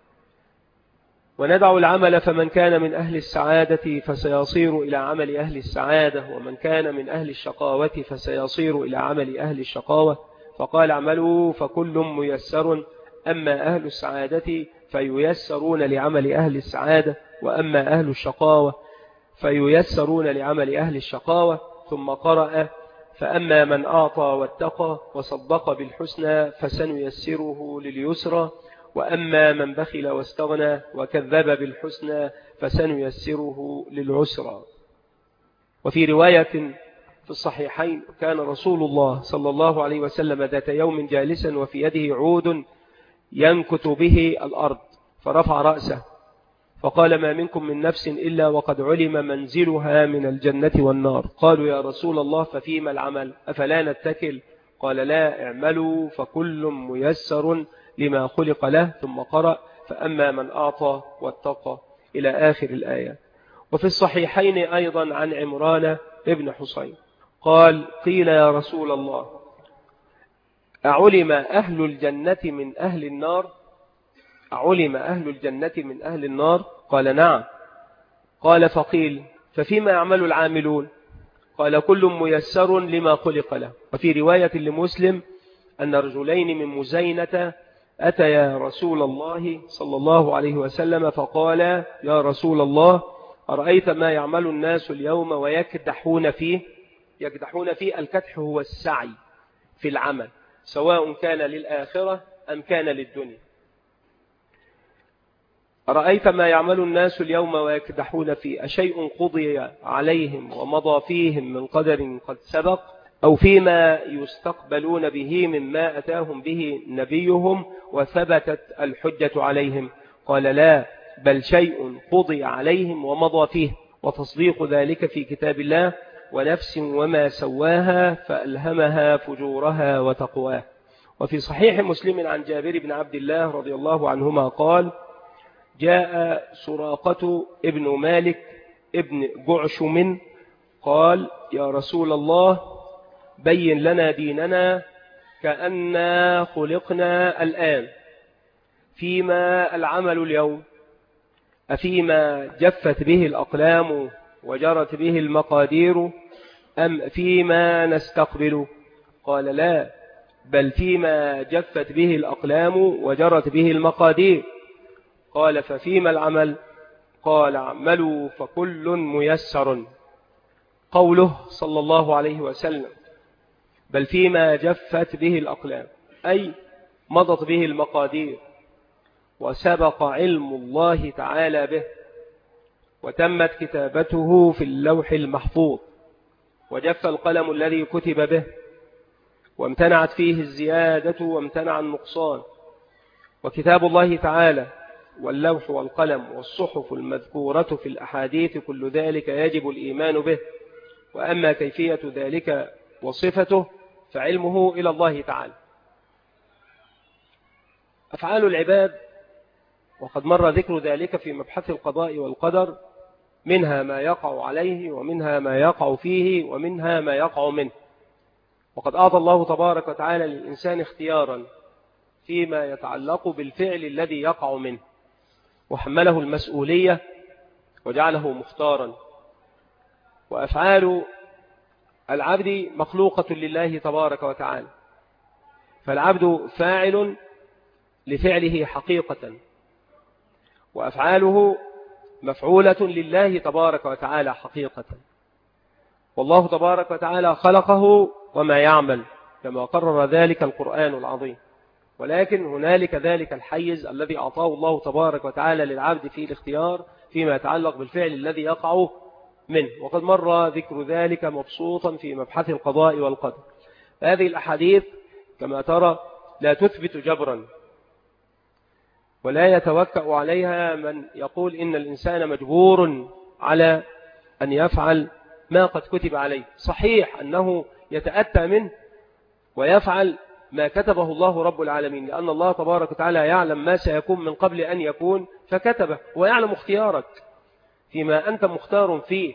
S1: وندع العمل، فمن كان من أهل السعادة فسيصير إلى عمل أهل السعادة، ومن كان من أهل الشقاوة فسيصير إلى عمل أهل الشقاوة. فقال اعملوا فكل ميسر، أما أهل السعادة فييسرون لعمل أهل السعادة، وأما أهل الشقاوة فييسرون لعمل أهل الشقاوة. ثم قرأ فأما من أعطى واتقى وصدق بالحسنى فسنيسره لليسرى وأما من بخل واستغنى وكذب بالحسنى فسنيسره للعسرى. وفي رواية في الصحيحين كان رسول الله صلى الله عليه وسلم ذات يوم جالسا وفي يده عود ينكت به الأرض، فرفع رأسه فقال ما منكم من نفس إلا وقد علم منزلها من الجنة والنار. قالوا يا رسول الله ففيما العمل أفلا نتكل؟ قال لا، اعملوا فكل ميسر لما خلق له. ثم قرأ فأما من أعطى واتقى إلى آخر الآية. وفي الصحيحين أيضا عن عمران ابن حسين قال قيل يا رسول الله أعلم أهل الجنة من أهل النار؟ أعلم أهل الجنة من أهل النار؟ قال نعم. قال فقيل ففيما يعمل العاملون؟ قال كل ميسر لما خلق له. وفي رواية لمسلم أن رجلين من مزينة أتيا رسول الله صلى الله عليه وسلم فقال يا رسول الله أرأيت ما يعمل الناس اليوم ويكدحون فيه؟ يكدحون فيه الكدح هو السعي في العمل سواء كان للآخرة أم كان للدنيا. أرأيت ما يعمل الناس اليوم ويكدحون فيه أشيء قضي عليهم ومضى فيهم من قدر قد سبق أو فيما يستقبلون به مما أتاهم به نبيهم وثبتت الحجة عليهم؟ قال لا، بل شيء قضي عليهم ومضى فيه وتصديق ذلك في كتاب الله ونفس وما سواها فألهمها فجورها وتقواها. وفي صحيح مسلم عن جابر بن عبد الله رضي الله عنهما قال جاء سراقة ابن مالك ابن جعشم قال يا رسول الله بين لنا ديننا كأننا خلقنا الآن، فيما العمل اليوم؟ أفيما جفت به الأقلام وجرت به المقادير أم فيما نستقبل؟ قال لا، بل فيما جفت به الأقلام وجرت به المقادير. قال ففيما العمل؟ قال اعملوا فكل ميسر. قوله صلى الله عليه وسلم بل فيما جفت به الأقلام أي مضت به المقادير وسبق علم الله تعالى به وتمت كتابته في اللوح المحفوظ وجف القلم الذي كتب به وامتنعت فيه الزيادة وامتنع النقصان. وكتاب الله تعالى واللوح والقلم والصحف المذكورة في الأحاديث كل ذلك يجب الإيمان به. وأما كيفية ذلك وصفته فعلمه إلى الله تعالى. أفعال العباد وقد مر ذكر ذلك في مبحث القضاء والقدر، منها ما يقع عليه ومنها ما يقع فيه ومنها ما يقع منه. وقد أعطى الله تبارك وتعالى للإنسان اختيارا فيما يتعلق بالفعل الذي يقع منه وحمله المسؤولية وجعله مختارا. وأفعال العبد مخلوقة لله تبارك وتعالى، فالعبد فاعل لفعله حقيقة وأفعاله مفعولة لله تبارك وتعالى حقيقة. والله تبارك وتعالى خلقه وما يعمل كما قرر ذلك القرآن العظيم، ولكن هنالك ذلك الحيز الذي أعطاه الله تبارك وتعالى للعبد فيه الاختيار فيما يتعلق بالفعل الذي يقع منه. وقد مر ذكر ذلك مبسوطا في مبحث القضاء والقدر. هذه الأحاديث كما ترى لا تثبت جبرا ولا يتوكأ عليها من يقول إن الإنسان مجبور على أن يفعل ما قد كتب عليه. صحيح أنه يتأتى منه ويفعل ما كتبه الله رب العالمين، لأن الله تبارك وتعالى يعلم ما سيكون من قبل أن يكون فكتبه، ويعلم اختيارك فيما أنت مختار فيه،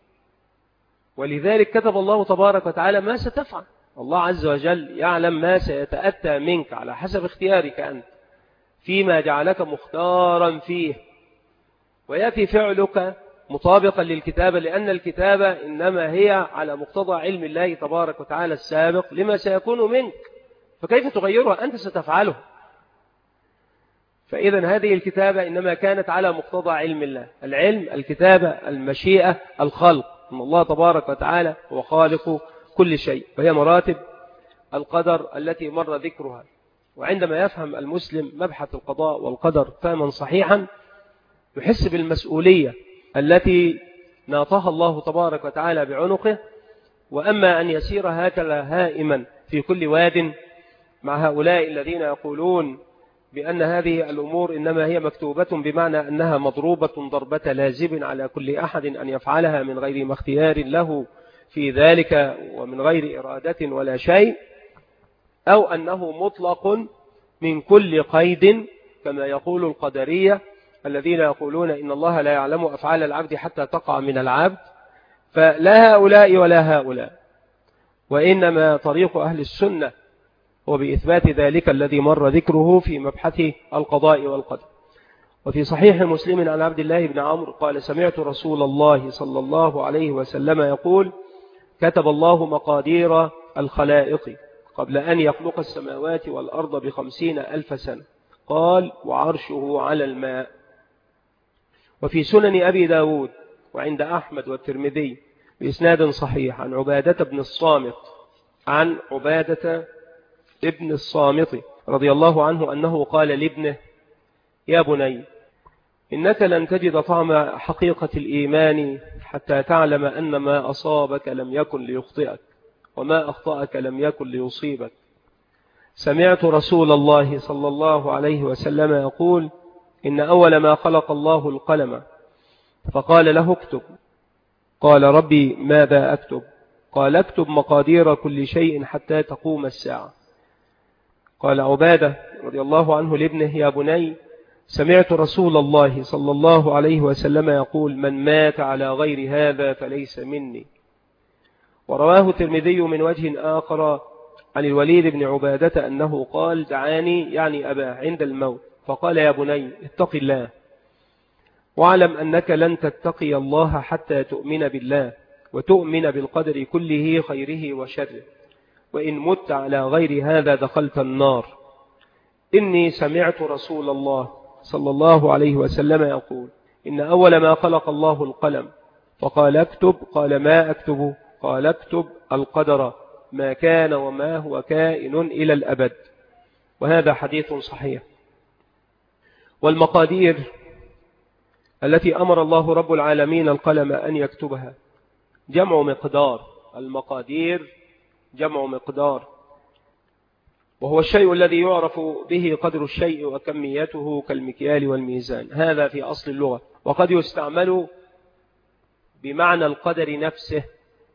S1: ولذلك كتب الله تبارك وتعالى ما ستفعل. الله عز وجل يعلم ما سيتأتى منك على حسب اختيارك أنت فيما جعلك مختارا فيه، ويأتي فعلك مطابقا للكتابة، لأن الكتابة إنما هي على مقتضى علم الله تبارك وتعالى السابق لما سيكون منك، فكيف تغيرها؟ أنت ستفعله. فإذا هذه الكتابة إنما كانت على مقتضى علم الله. العلم، الكتابة، المشيئة، الخلق، أن الله تبارك وتعالى هو خالق كل شيء، وهي مراتب القدر التي مر ذكرها. وعندما يفهم المسلم مبحث القضاء والقدر فهما صحيحا يحس بالمسؤولية التي ناطها الله تبارك وتعالى بعنقه. وأما أن يسير هكذا هائما في كل واد مع هؤلاء الذين يقولون بأن هذه الأمور إنما هي مكتوبة بمعنى أنها مضروبة ضربة لازم على كل أحد أن يفعلها من غير ما اختيار له في ذلك ومن غير إرادة ولا شيء، أو أنه مطلق من كل قيد كما يقول القدرية الذين يقولون إن الله لا يعلم أفعال العبد حتى تقع من العبد. فلا هؤلاء ولا هؤلاء، وإنما طريق أهل السنة وبإثبات ذلك الذي مر ذكره في مبحث القضاء والقدر. وفي صحيح مسلم عن عبد الله بن عمرو قال سمعت رسول الله صلى الله عليه وسلم يقول كتب الله مقادير الخلائق قبل أن يخلق السماوات والأرض بخمسين ألف سنة، قال وعرشه على الماء. وفي سنن أبي داود وعند أحمد والترمذي بإسناد صحيح عن عبادة بن الصامت عن عبادة ابن الصامت رضي الله عنه أنه قال لابنه يا بني إنك لن تجد طعم حقيقة الإيمان حتى تعلم أن ما أصابك لم يكن ليخطئك وما أخطأك لم يكن ليصيبك. سمعت رسول الله صلى الله عليه وسلم يقول إن أول ما خلق الله القلم فقال له اكتب، قال ربي ماذا أكتب؟ قال اكتب مقادير كل شيء حتى تقوم الساعة. قال عبادة رضي الله عنه لابنه يا بني سمعت رسول الله صلى الله عليه وسلم يقول من مات على غير هذا فليس مني. ورواه الترمذي من وجه آخر عن الوليد بن عبادة أنه قال دعاني يعني أباه عند الموت فقال يا بني اتق الله واعلم أنك لن تتقي الله حتى تؤمن بالله وتؤمن بالقدر كله خيره وشره، وإن مت على غير هذا دخلت النار. إني سمعت رسول الله صلى الله عليه وسلم يقول إن أول ما خلق الله القلم فقال اكتب، قال ما أكتب؟ قال اكتب القدر ما كان وما هو كائن إلى الأبد. وهذا حديث صحيح. والمقادير التي أمر الله رب العالمين القلم أن يكتبها جمع مقدار. المقادير جمع مقدار، وهو الشيء الذي يعرف به قدر الشيء وكميته كالمكيال والميزان. هذا في أصل اللغة، وقد يستعمل بمعنى القدر نفسه،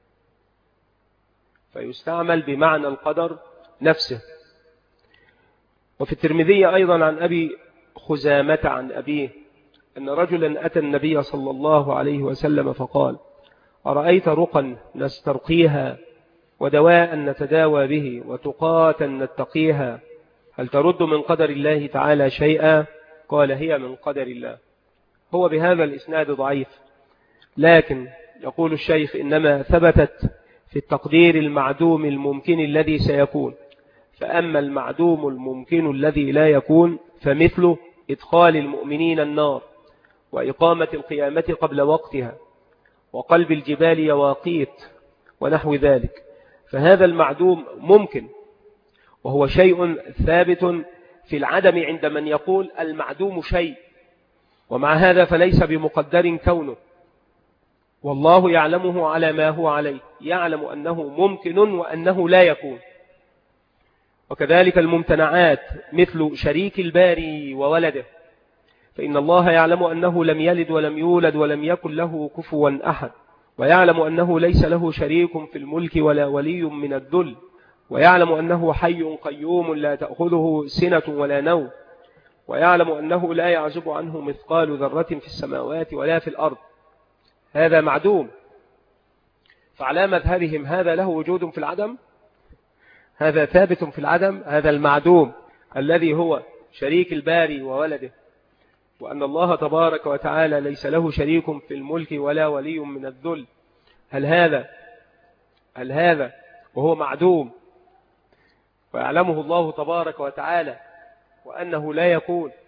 S1: فيستعمل بمعنى القدر نفسه. وفي الترمذي أيضا عن أبي خزامة عن أبيه أن رجلا أتى النبي صلى الله عليه وسلم فقال أرأيت رقا نسترقيها ودواء نتداوى به وتقاة نتقيها هل ترد من قدر الله تعالى شيئا؟ قال هي من قدر الله. هو بهذا الإسناد ضعيف، لكن يقول الشيخ إنما ثبتت في التقدير المعدوم الممكن الذي سيكون، فأما المعدوم الممكن الذي لا يكون فمثل إدخال المؤمنين النار وإقامة القيامة قبل وقتها وقلب الجبال يواقيت ونحو ذلك. فهذا المعدوم ممكن، وهو شيء ثابت في العدم عند من يقول المعدوم شيء، ومع هذا فليس بمقدر كونه، والله يعلمه على ما هو عليه، يعلم أنه ممكن وأنه لا يكون. وكذلك الممتنعات مثل شريك الباري وولده، فإن الله يعلم أنه لم يلد ولم يولد ولم يكن له كفوا أحد، ويعلم أنه ليس له شريك في الملك ولا ولي من الذل، ويعلم أنه حي قيوم لا تأخذه سنة ولا نوم، ويعلم أنه لا يعزب عنه مثقال ذرة في السماوات ولا في الأرض. هذا معدوم. فعلى مذهبهم هذا له وجود في العدم، هذا ثابت في العدم، هذا المعدوم الذي هو شريك الباري وولده، وأن الله تبارك وتعالى ليس له شريك في الملك ولا ولي من الذل. هل هذا هل هذا وهو معدوم ويعلمه الله تبارك وتعالى وأنه لا يكون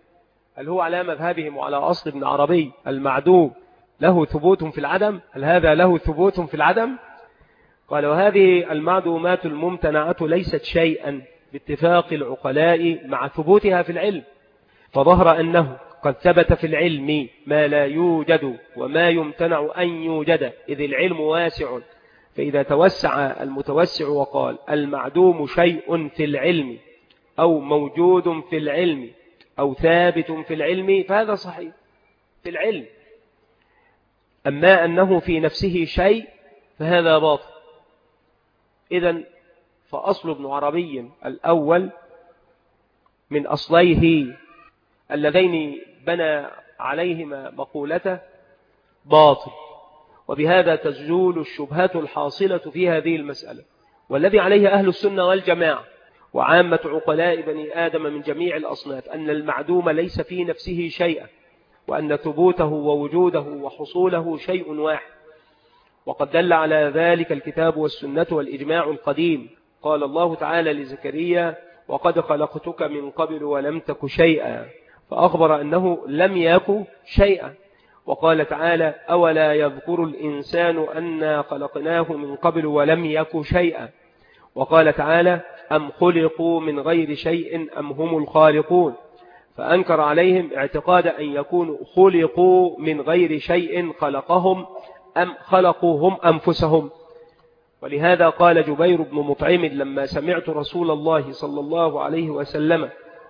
S1: هل هو على مذهبهم وعلى أصل ابن عربي المعدوم له ثبوت في العدم؟ هل هذا له ثبوت في العدم؟ قال وهذه المعدومات الممتنعة ليست شيئا باتفاق العقلاء مع ثبوتها في العلم، فظهر أنه قد ثبت في العلم ما لا يوجد وما يمتنع أن يوجد، إذ العلم واسع، فإذا توسع المتوسع وقال المعدوم شيء في العلم أو موجود في العلم أو ثابت في العلم فهذا صحيح في العلم، أما أنه في نفسه شيء فهذا باطل. إذن فأصل ابن عربي الأول من أصليه اللذين بنى عليهما مقولته باطل، وبهذا تزول الشبهات الحاصلة في هذه المسألة، والذي عليه أهل السنة والجماعة وعامة عقلاء بني آدم من جميع الأصناف أن المعدوم ليس في نفسه شيئا، وأن ثبوته ووجوده وحصوله شيء واحد، وقد دل على ذلك الكتاب والسنة والإجماع القديم. قال الله تعالى لزكريا وقد خلقتك من قبل ولم تك شيئا، فأخبر أنه لم يك شيئا. وقال تعالى أولا يذكر الإنسان أنا خلقناه من قبل ولم يك شيئا. وقال تعالى أم خلقوا من غير شيء أم هم الخالقون، فأنكر عليهم اعتقاد أن يكونوا خلقوا من غير شيء خلقهم أم خلقوا هم أنفسهم. ولهذا قال جبير بن مطعم لما سمعت رسول الله صلى الله عليه وسلم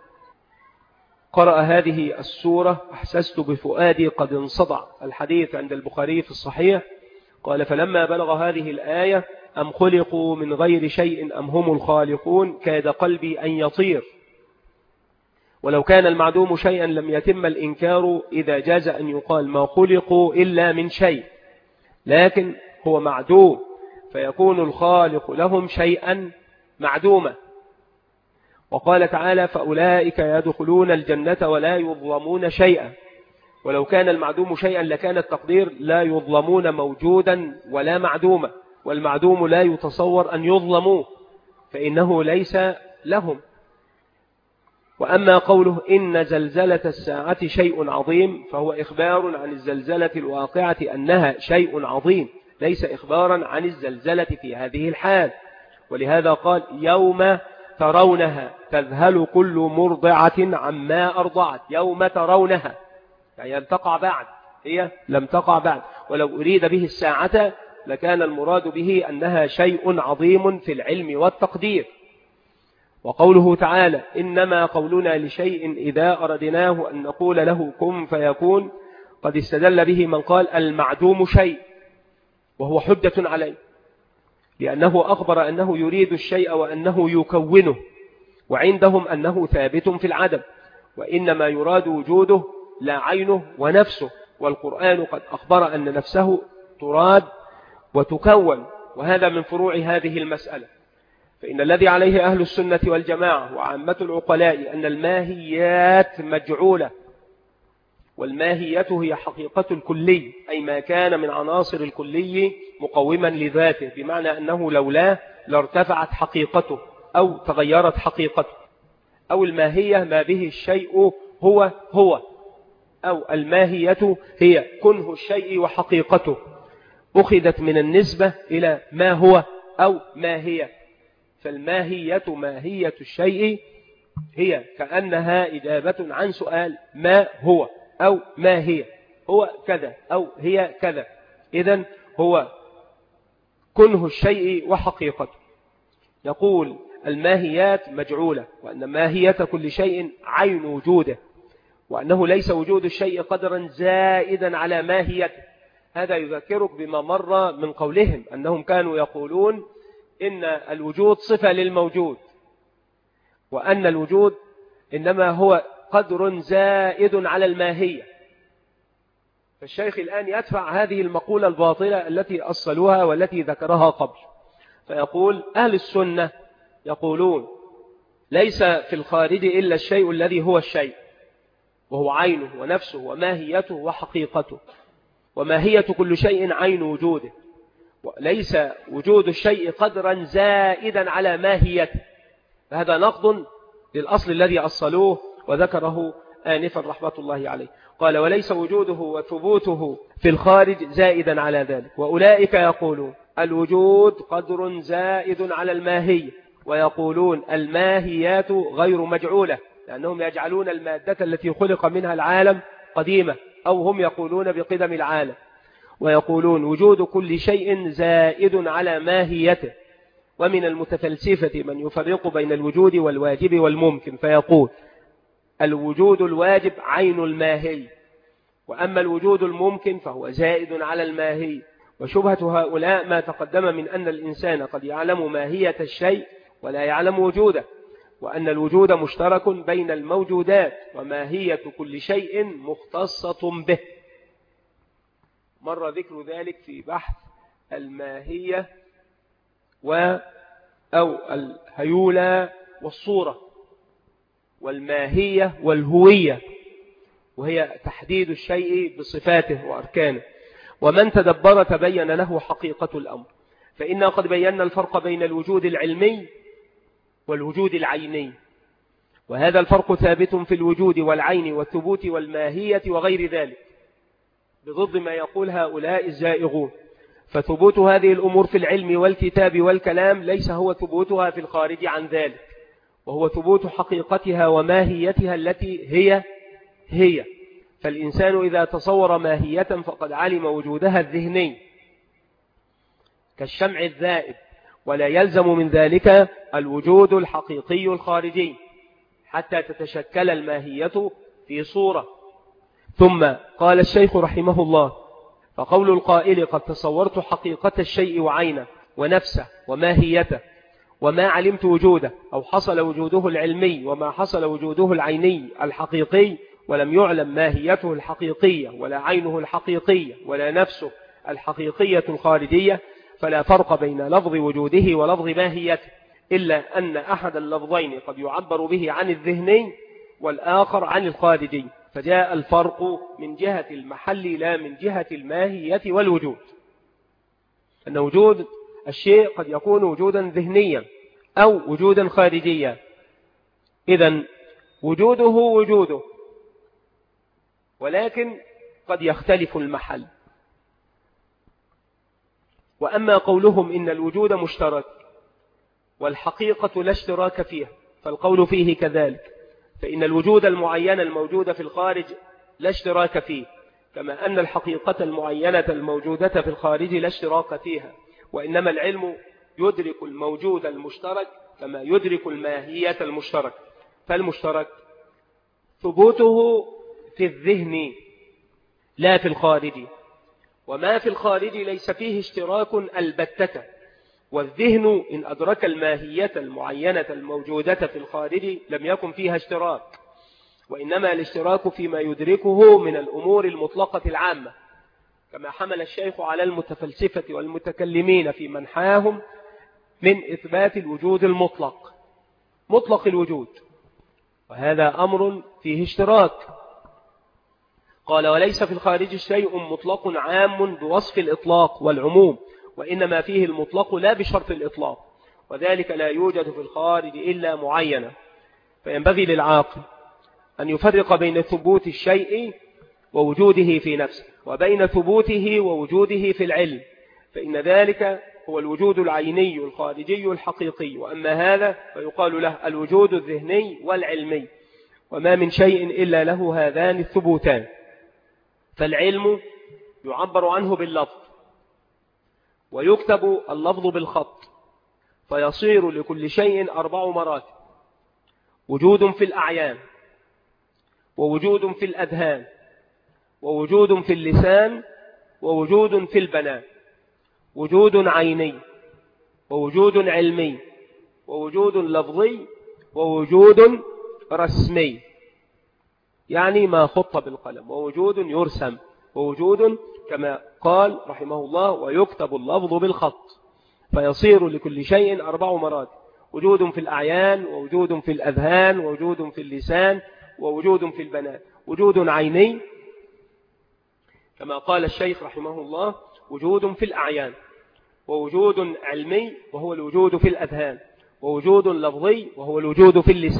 S1: قرأ هذه السورة أحسست بفؤادي قد انصدع، الحديث عند البخاري في الصحيح، قال فلما بلغ هذه الآية أم خلقوا من غير شيء أم هم الخالقون كاد قلبي أن يطير. ولو كان المعدوم شيئا لم يتم الإنكار إذا جاز أن يقال ما خلقوا إلا من شيء، لكن هو معدوم فيكون الخالق لهم شيئا معدوما. وقال تعالى فأولئك يدخلون الجنة ولا يظلمون شيئا، ولو كان المعدوم شيئا لكان التقدير لا يظلمون موجودا ولا معدوما، والمعدوم لا يتصور أن يظلموه فإنه ليس لهم. وأما قوله إن زلزلة الساعة شيء عظيم فهو إخبار عن الزلزلة الواقعة أنها شيء عظيم، ليس إخبارا عن الزلزلة في هذه الحال. ولهذا قال يوم ترونها تذهل كل مرضعة عما أرضعت، يوم ترونها يعني لم تقع بعد، هي لم تقع بعد، ولو أريد به الساعة لكان المراد به أنها شيء عظيم في العلم والتقدير. وقوله تعالى إنما قولنا لشيء إذا أردناه أن نقول له كن فيكون قد استدل به من قال المعدوم شيء، وهو حجة عليه، لأنه أخبر أنه يريد الشيء وأنه يكونه، وعندهم أنه ثابت في العدم، وإنما يراد وجوده لا عينه ونفسه، والقرآن قد أخبر أن نفسه تراد وتكون، وهذا من فروع هذه المسألة. فإن الذي عليه أهل السنة والجماعة وعامة العقلاء أن الماهيات مجعولة، والماهية هي حقيقة الكلي، أي ما كان من عناصر الكلي مقوما لذاته، بمعنى أنه لولا لارتفعت حقيقته أو تغيرت حقيقته، أو الماهية ما به الشيء هو هو، أو الماهية هي كنه الشيء وحقيقته، أخذت من النسبة إلى ما هو أو ما هي. فالماهية ماهية الشيء هي كأنها إجابة عن سؤال ما هو أو ما هي، هو كذا أو هي كذا، إذن هو كنه الشيء وحقيقته. يقول الماهيات مجعولة، وأن ماهية كل شيء عين وجوده، وأنه ليس وجود الشيء قدرا زائدا على ماهيته. هذا يذكرك بما مر من قولهم أنهم كانوا يقولون إن الوجود صفة للموجود، وأن الوجود إنما هو قدر زائد على الماهية. فالشيخ الآن يدفع هذه المقولة الباطلة التي أصلوها والتي ذكرها قبل، فيقول أهل السنة يقولون ليس في الخارج إلا الشيء الذي هو الشيء، وهو عينه ونفسه وماهيته وحقيقته، وماهية كل شيء عين وجوده، وليس وجود الشيء قدرا زائدا على ماهيته. فهذا نقض للأصل الذي أصلوه وذكره آنفا رحمة الله عليه، قال وليس وجوده وثبوته في الخارج زائدا على ذلك. وأولئك يقولون الوجود قدر زائد على الماهية، ويقولون الماهيات غير مجعولة، لأنهم يجعلون المادة التي خلق منها العالم قديمة، أو هم يقولون بقدم العالم. ويقولون وجود كل شيء زائد على ماهيته. ومن المتفلسفة من يفرق بين الوجود والواجب والممكن، فيقول الوجود الواجب عين الماهي، وأما الوجود الممكن فهو زائد على الماهي. وشبهة هؤلاء ما تقدم من أن الإنسان قد يعلم ماهية الشيء ولا يعلم وجوده، وأن الوجود مشترك بين الموجودات، وماهية كل شيء مختصة به. مر ذكر ذلك في بحث الماهية و أو الهيولة والصورة، والماهية والهوية، وهي تحديد الشيء بصفاته وأركانه. ومن تدبر تبين له حقيقة الأمر، فإنا قد بينا الفرق بين الوجود العلمي والوجود العيني، وهذا الفرق ثابت في الوجود والعين والثبوت والماهية وغير ذلك، بضد ما يقول هؤلاء الزائغون. فثبوت هذه الأمور في العلم والكتاب والكلام ليس هو ثبوتها في الخارج عن ذلك، وهو ثبوت حقيقتها وماهيتها التي هي هي. فالإنسان إذا تصور ماهية فقد علم وجودها الذهني كالشمع الذائب، ولا يلزم من ذلك الوجود الحقيقي الخارجي حتى تتشكل الماهية في صورة. ثم قال الشيخ رحمه الله: فقول القائل قد تصورت حقيقة الشيء وعينه ونفسه وماهيته وما علمت وجوده، أو حصل وجوده العلمي وما حصل وجوده العيني الحقيقي، ولم يعلم ماهيته الحقيقية ولا عينه الحقيقية ولا نفسه الحقيقية الخارجية، فلا فرق بين لفظ وجوده ولفظ ماهيته، إلا أن أحد اللفظين قد يعبر به عن الذهني والآخر عن الخارجي، فجاء الفرق من جهة المحل لا من جهة الماهية والوجود. أن وجود الشيء قد يكون وجودا ذهنيا أو وجودا خارجيا، إذن وجوده وجوده، ولكن قد يختلف المحل. وأما قولهم إن الوجود مشترك والحقيقة لا اشتراك فيها، فالقول فيه كذلك، فإن الوجود المعين الموجود في الخارج لا اشتراك فيه، كما أن الحقيقة المعينة الموجودة في الخارج لا اشتراك فيها، وإنما العلم يدرك الموجود المشترك كما يدرك الماهية المشترك. فالمشترك ثبوته في الذهن لا في الخارج، وما في الخارج ليس فيه اشتراك البتة. والذهن إن أدرك الماهية المعينة الموجودة في الخارج لم يكن فيها اشتراك، وإنما الاشتراك فيما يدركه من الأمور المطلقة العامة، كما حمل الشيخ على المتفلسفة والمتكلمين في منحاهم من إثبات الوجود المطلق، مطلق الوجود، وهذا أمر فيه اشتراك. قال: وليس في الخارج شيء مطلق عام بوصف الإطلاق والعموم، وإنما فيه المطلق لا بشرط الإطلاق، وذلك لا يوجد في الخارج إلا معينة. فينبغي للعاقل أن يفرق بين ثبوت الشيء ووجوده في نفسه، وبين ثبوته ووجوده في العلم، فإن ذلك هو الوجود العيني الخارجي الحقيقي، وأما هذا فيقال له الوجود الذهني والعلمي، وما من شيء إلا له هذان الثبوتان. فالعلم يعبر عنه باللفظ، ويكتب اللفظ بالخط، فيصير لكل شيء أربع مراتب: وجود في الأعيان، ووجود في الأذهان، ووجود في اللسان، ووجود في البنان. وجود عيني، ووجود علمي، ووجود لفظي، ووجود رسمي، يعني ما خط بالقلم، ووجود يرسم، ووجود كما قال رحمه الله: ويكتب اللفظ بالخط، فيصير لكل شيء أربع مراتب: وجود في الأعيان، ووجود في الأذهان، ووجود في اللسان، ووجود في البنان. وجود عيني كما قال الشيخ رحمه الله: وجود في الأعيان، ووجود علمي وهو الوجود في الأذهان، ووجود لفظي وهو الوجود في اللسان،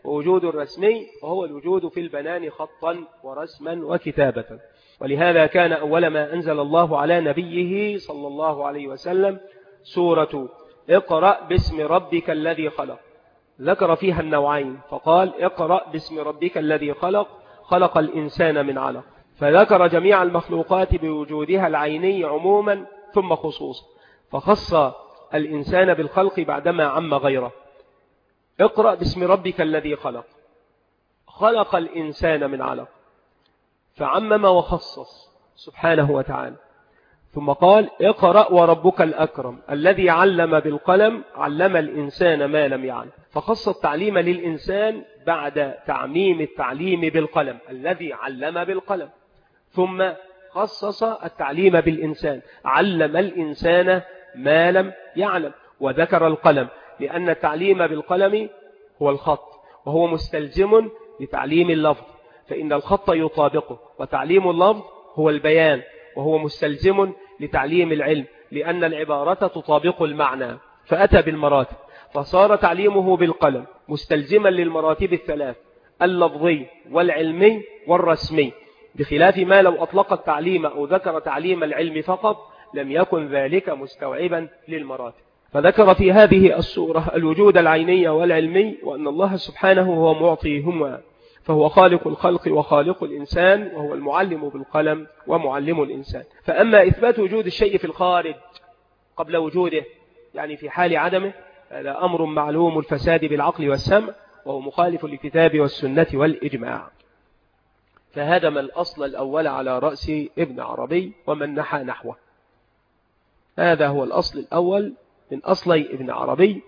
S1: ووجود رسمي وهو الوجود في البنان خطا ورسما وكتابة. ولهذا كان أول ما أنزل الله على نبيه صلى الله عليه وسلم سورة اقرأ باسم ربك الذي خلق، ذكر فيها النوعين فقال اقرأ باسم ربك الذي خلق، خلق الإنسان من علق، فذكر جميع المخلوقات بوجودها العيني عموما ثم خصوصا، فخص الإنسان بالخلق بعدما عم غيره. اقرأ باسم ربك الذي خلق، خلق الإنسان من علق، فعمم وخصص سبحانه وتعالى. ثم قال اقرأ وربك الأكرم الذي علم بالقلم علم الإنسان ما لم يعلم، فخص التعليم للإنسان بعد تعميم التعليم بالقلم الذي علم بالقلم، ثم خصص التعليم بالإنسان علم الإنسان ما لم يعلم، وذكر القلم لأن التعليم بالقلم هو الخط، وهو مستلزم لتعليم اللفظ، فإن الخط يطابقه، وتعليم اللفظ هو البيان، وهو مستلزم لتعليم العلم لأن العبارة تطابق المعنى، فأتى بالمراتب، فصار تعليمه بالقلم مستلزما للمراتب الثلاث اللفظي والعلمي والرسمي، بخلاف ما لو أطلق التعليم أو ذكر تعليم العلم فقط لم يكن ذلك مستوعبا للمراتب. فذكر في هذه السورة الوجود العيني والعلمي، وأن الله سبحانه هو معطيهما، فهو خالق الخلق وخالق الإنسان، وهو المعلم بالقلم ومعلم الإنسان. فأما إثبات وجود الشيء في الخارج قبل وجوده، يعني في حال عدمه، هذا أمر معلوم الفساد بالعقل والسمع، وهو مخالف للكتاب والسنة والإجماع. فهدم الأصل الأول على رأس ابن عربي ومن نحى نحوه. هذا هو الأصل الأول من أصلي ابن عربي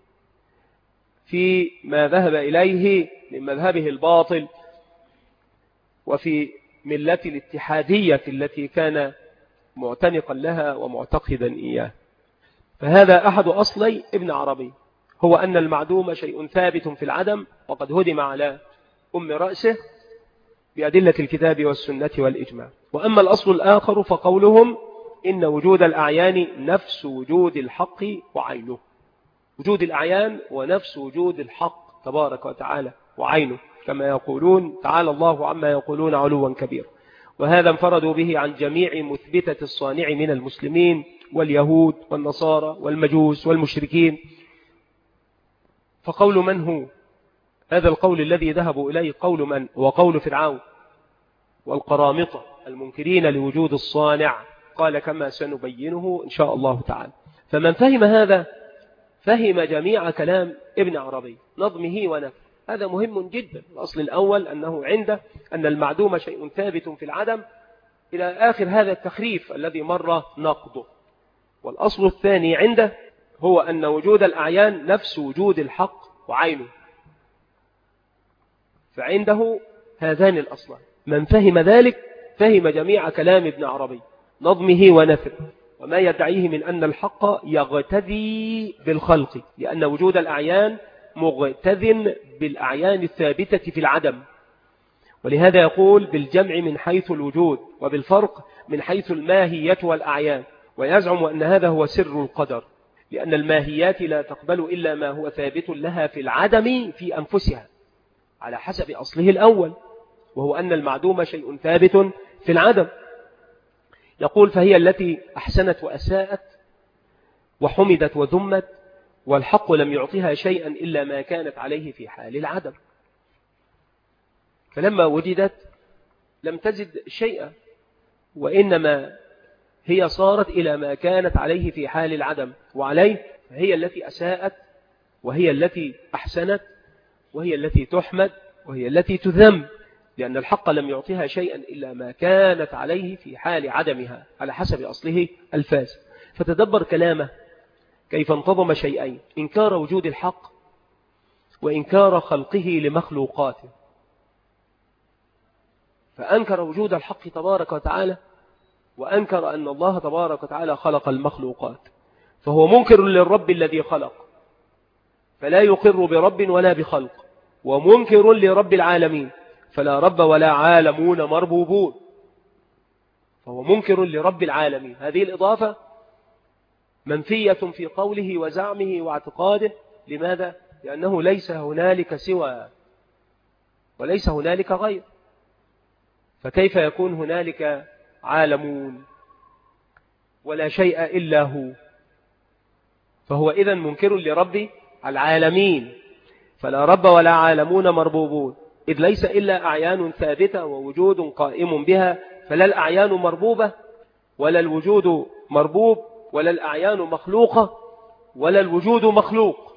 S1: في ما ذهب إليه من مذهبه الباطل، وفي ملة الاتحادية التي كان معتنقا لها ومعتقدا إياه. فهذا أحد أصلي ابن عربي، هو أن المعدوم شيء ثابت في العدم، وقد هدم على أم رأسه بأدلة الكتاب والسنة والإجماع. وأما الأصل الآخر فقولهم إن وجود الأعيان نفس وجود الحق وعينه، وجود الأعيان ونفس وجود الحق تبارك وتعالى وعينه، كما يقولون تعالى الله عما يقولون علوا كبيرا. وهذا انفردوا به عن جميع مثبتة الصانع من المسلمين واليهود والنصارى والمجوس والمشركين. فقول من هو هذا القول الذي ذهبوا إليه؟ قول من؟ وقول فرعون والقرامطة المنكرين لوجود الصانع، قال كما سنبينه إن شاء الله تعالى. فمن فهم هذا فهم جميع كلام ابن عربي نظمه ونفسه. هذا مهم جدا. الأصل الأول أنه عنده أن المعدوم شيء ثابت في العدم إلى آخر هذا التخريف الذي مر نقضه. والأصل الثاني عنده هو أن وجود الأعيان نفس وجود الحق وعينه. فعنده هذان الأصلان. من فهم ذلك فهم جميع كلام ابن عربي نظمه ونثره، وما يدعيه من أن الحق يغتدي بالخلق، لأن وجود الأعيان مغتذ بالأعيان الثابتة في العدم. ولهذا يقول بالجمع من حيث الوجود، وبالفرق من حيث الماهية والأعيان، ويزعم أن هذا هو سر القدر، لأن الماهيات لا تقبل إلا ما هو ثابت لها في العدم في أنفسها على حسب أصله الأول، وهو أن المعدوم شيء ثابت في العدم. يقول فهي التي أحسنت وأساءت وحمدت وذمت، والحق لم يعطيها شيئا إلا ما كانت عليه في حال العدم. فلما وجدت لم تزد شيئا، وإنما هي صارت إلى ما كانت عليه في حال العدم، وعليه هي التي أساءت، وهي التي أحسنت، وهي التي تحمد، وهي التي تذم، لأن الحق لم يعطيها شيئا إلا ما كانت عليه في حال عدمها على حسب أصله الفاسد. فتدبر كلامه كيف انتظم شيئين: إنكار وجود الحق وإنكار خلقه لمخلوقاته. فأنكر وجود الحق تبارك وتعالى، وأنكر أن الله تبارك وتعالى خلق المخلوقات، فهو منكر للرب الذي خلق، فلا يقر برب ولا بخلق، ومنكر لرب العالمين، فلا رب ولا عالمون مربوبون، فهو منكر لرب العالمين. هذه الإضافة منفية في قوله وزعمه واعتقاده. لماذا؟ لأنه ليس هنالك سوى وليس هنالك غير، فكيف يكون هنالك عالمون ولا شيء إلا هو؟ فهو إذن منكر لرب العالمين، فلا رب ولا عالمون مربوبون، إذ ليس إلا أعيان ثابتة ووجود قائم بها، فلا الأعيان مربوبة ولا الوجود مربوب ولا الأعيان مخلوقة ولا الوجود مخلوق.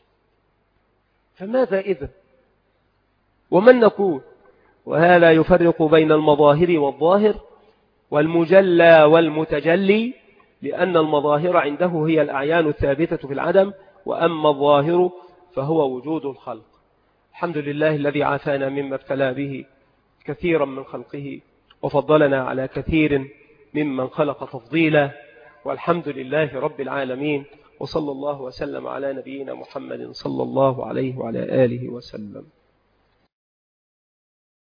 S1: فماذا إذن؟ ومن نكون؟ وهذا يفرق بين المظاهر والظاهر والمجلى والمتجلي، لأن المظاهر عنده هي الأعيان الثابتة في العدم، وأما الظاهر فهو وجود الخلق. الحمد لله الذي عافانا مما ابتلى به كثيرا من خلقه، وفضلنا على كثير ممن خلق تفضيلا، والحمد لله رب العالمين، وصلى الله وسلم على نبينا محمد صلى الله عليه وعلى آله وسلم.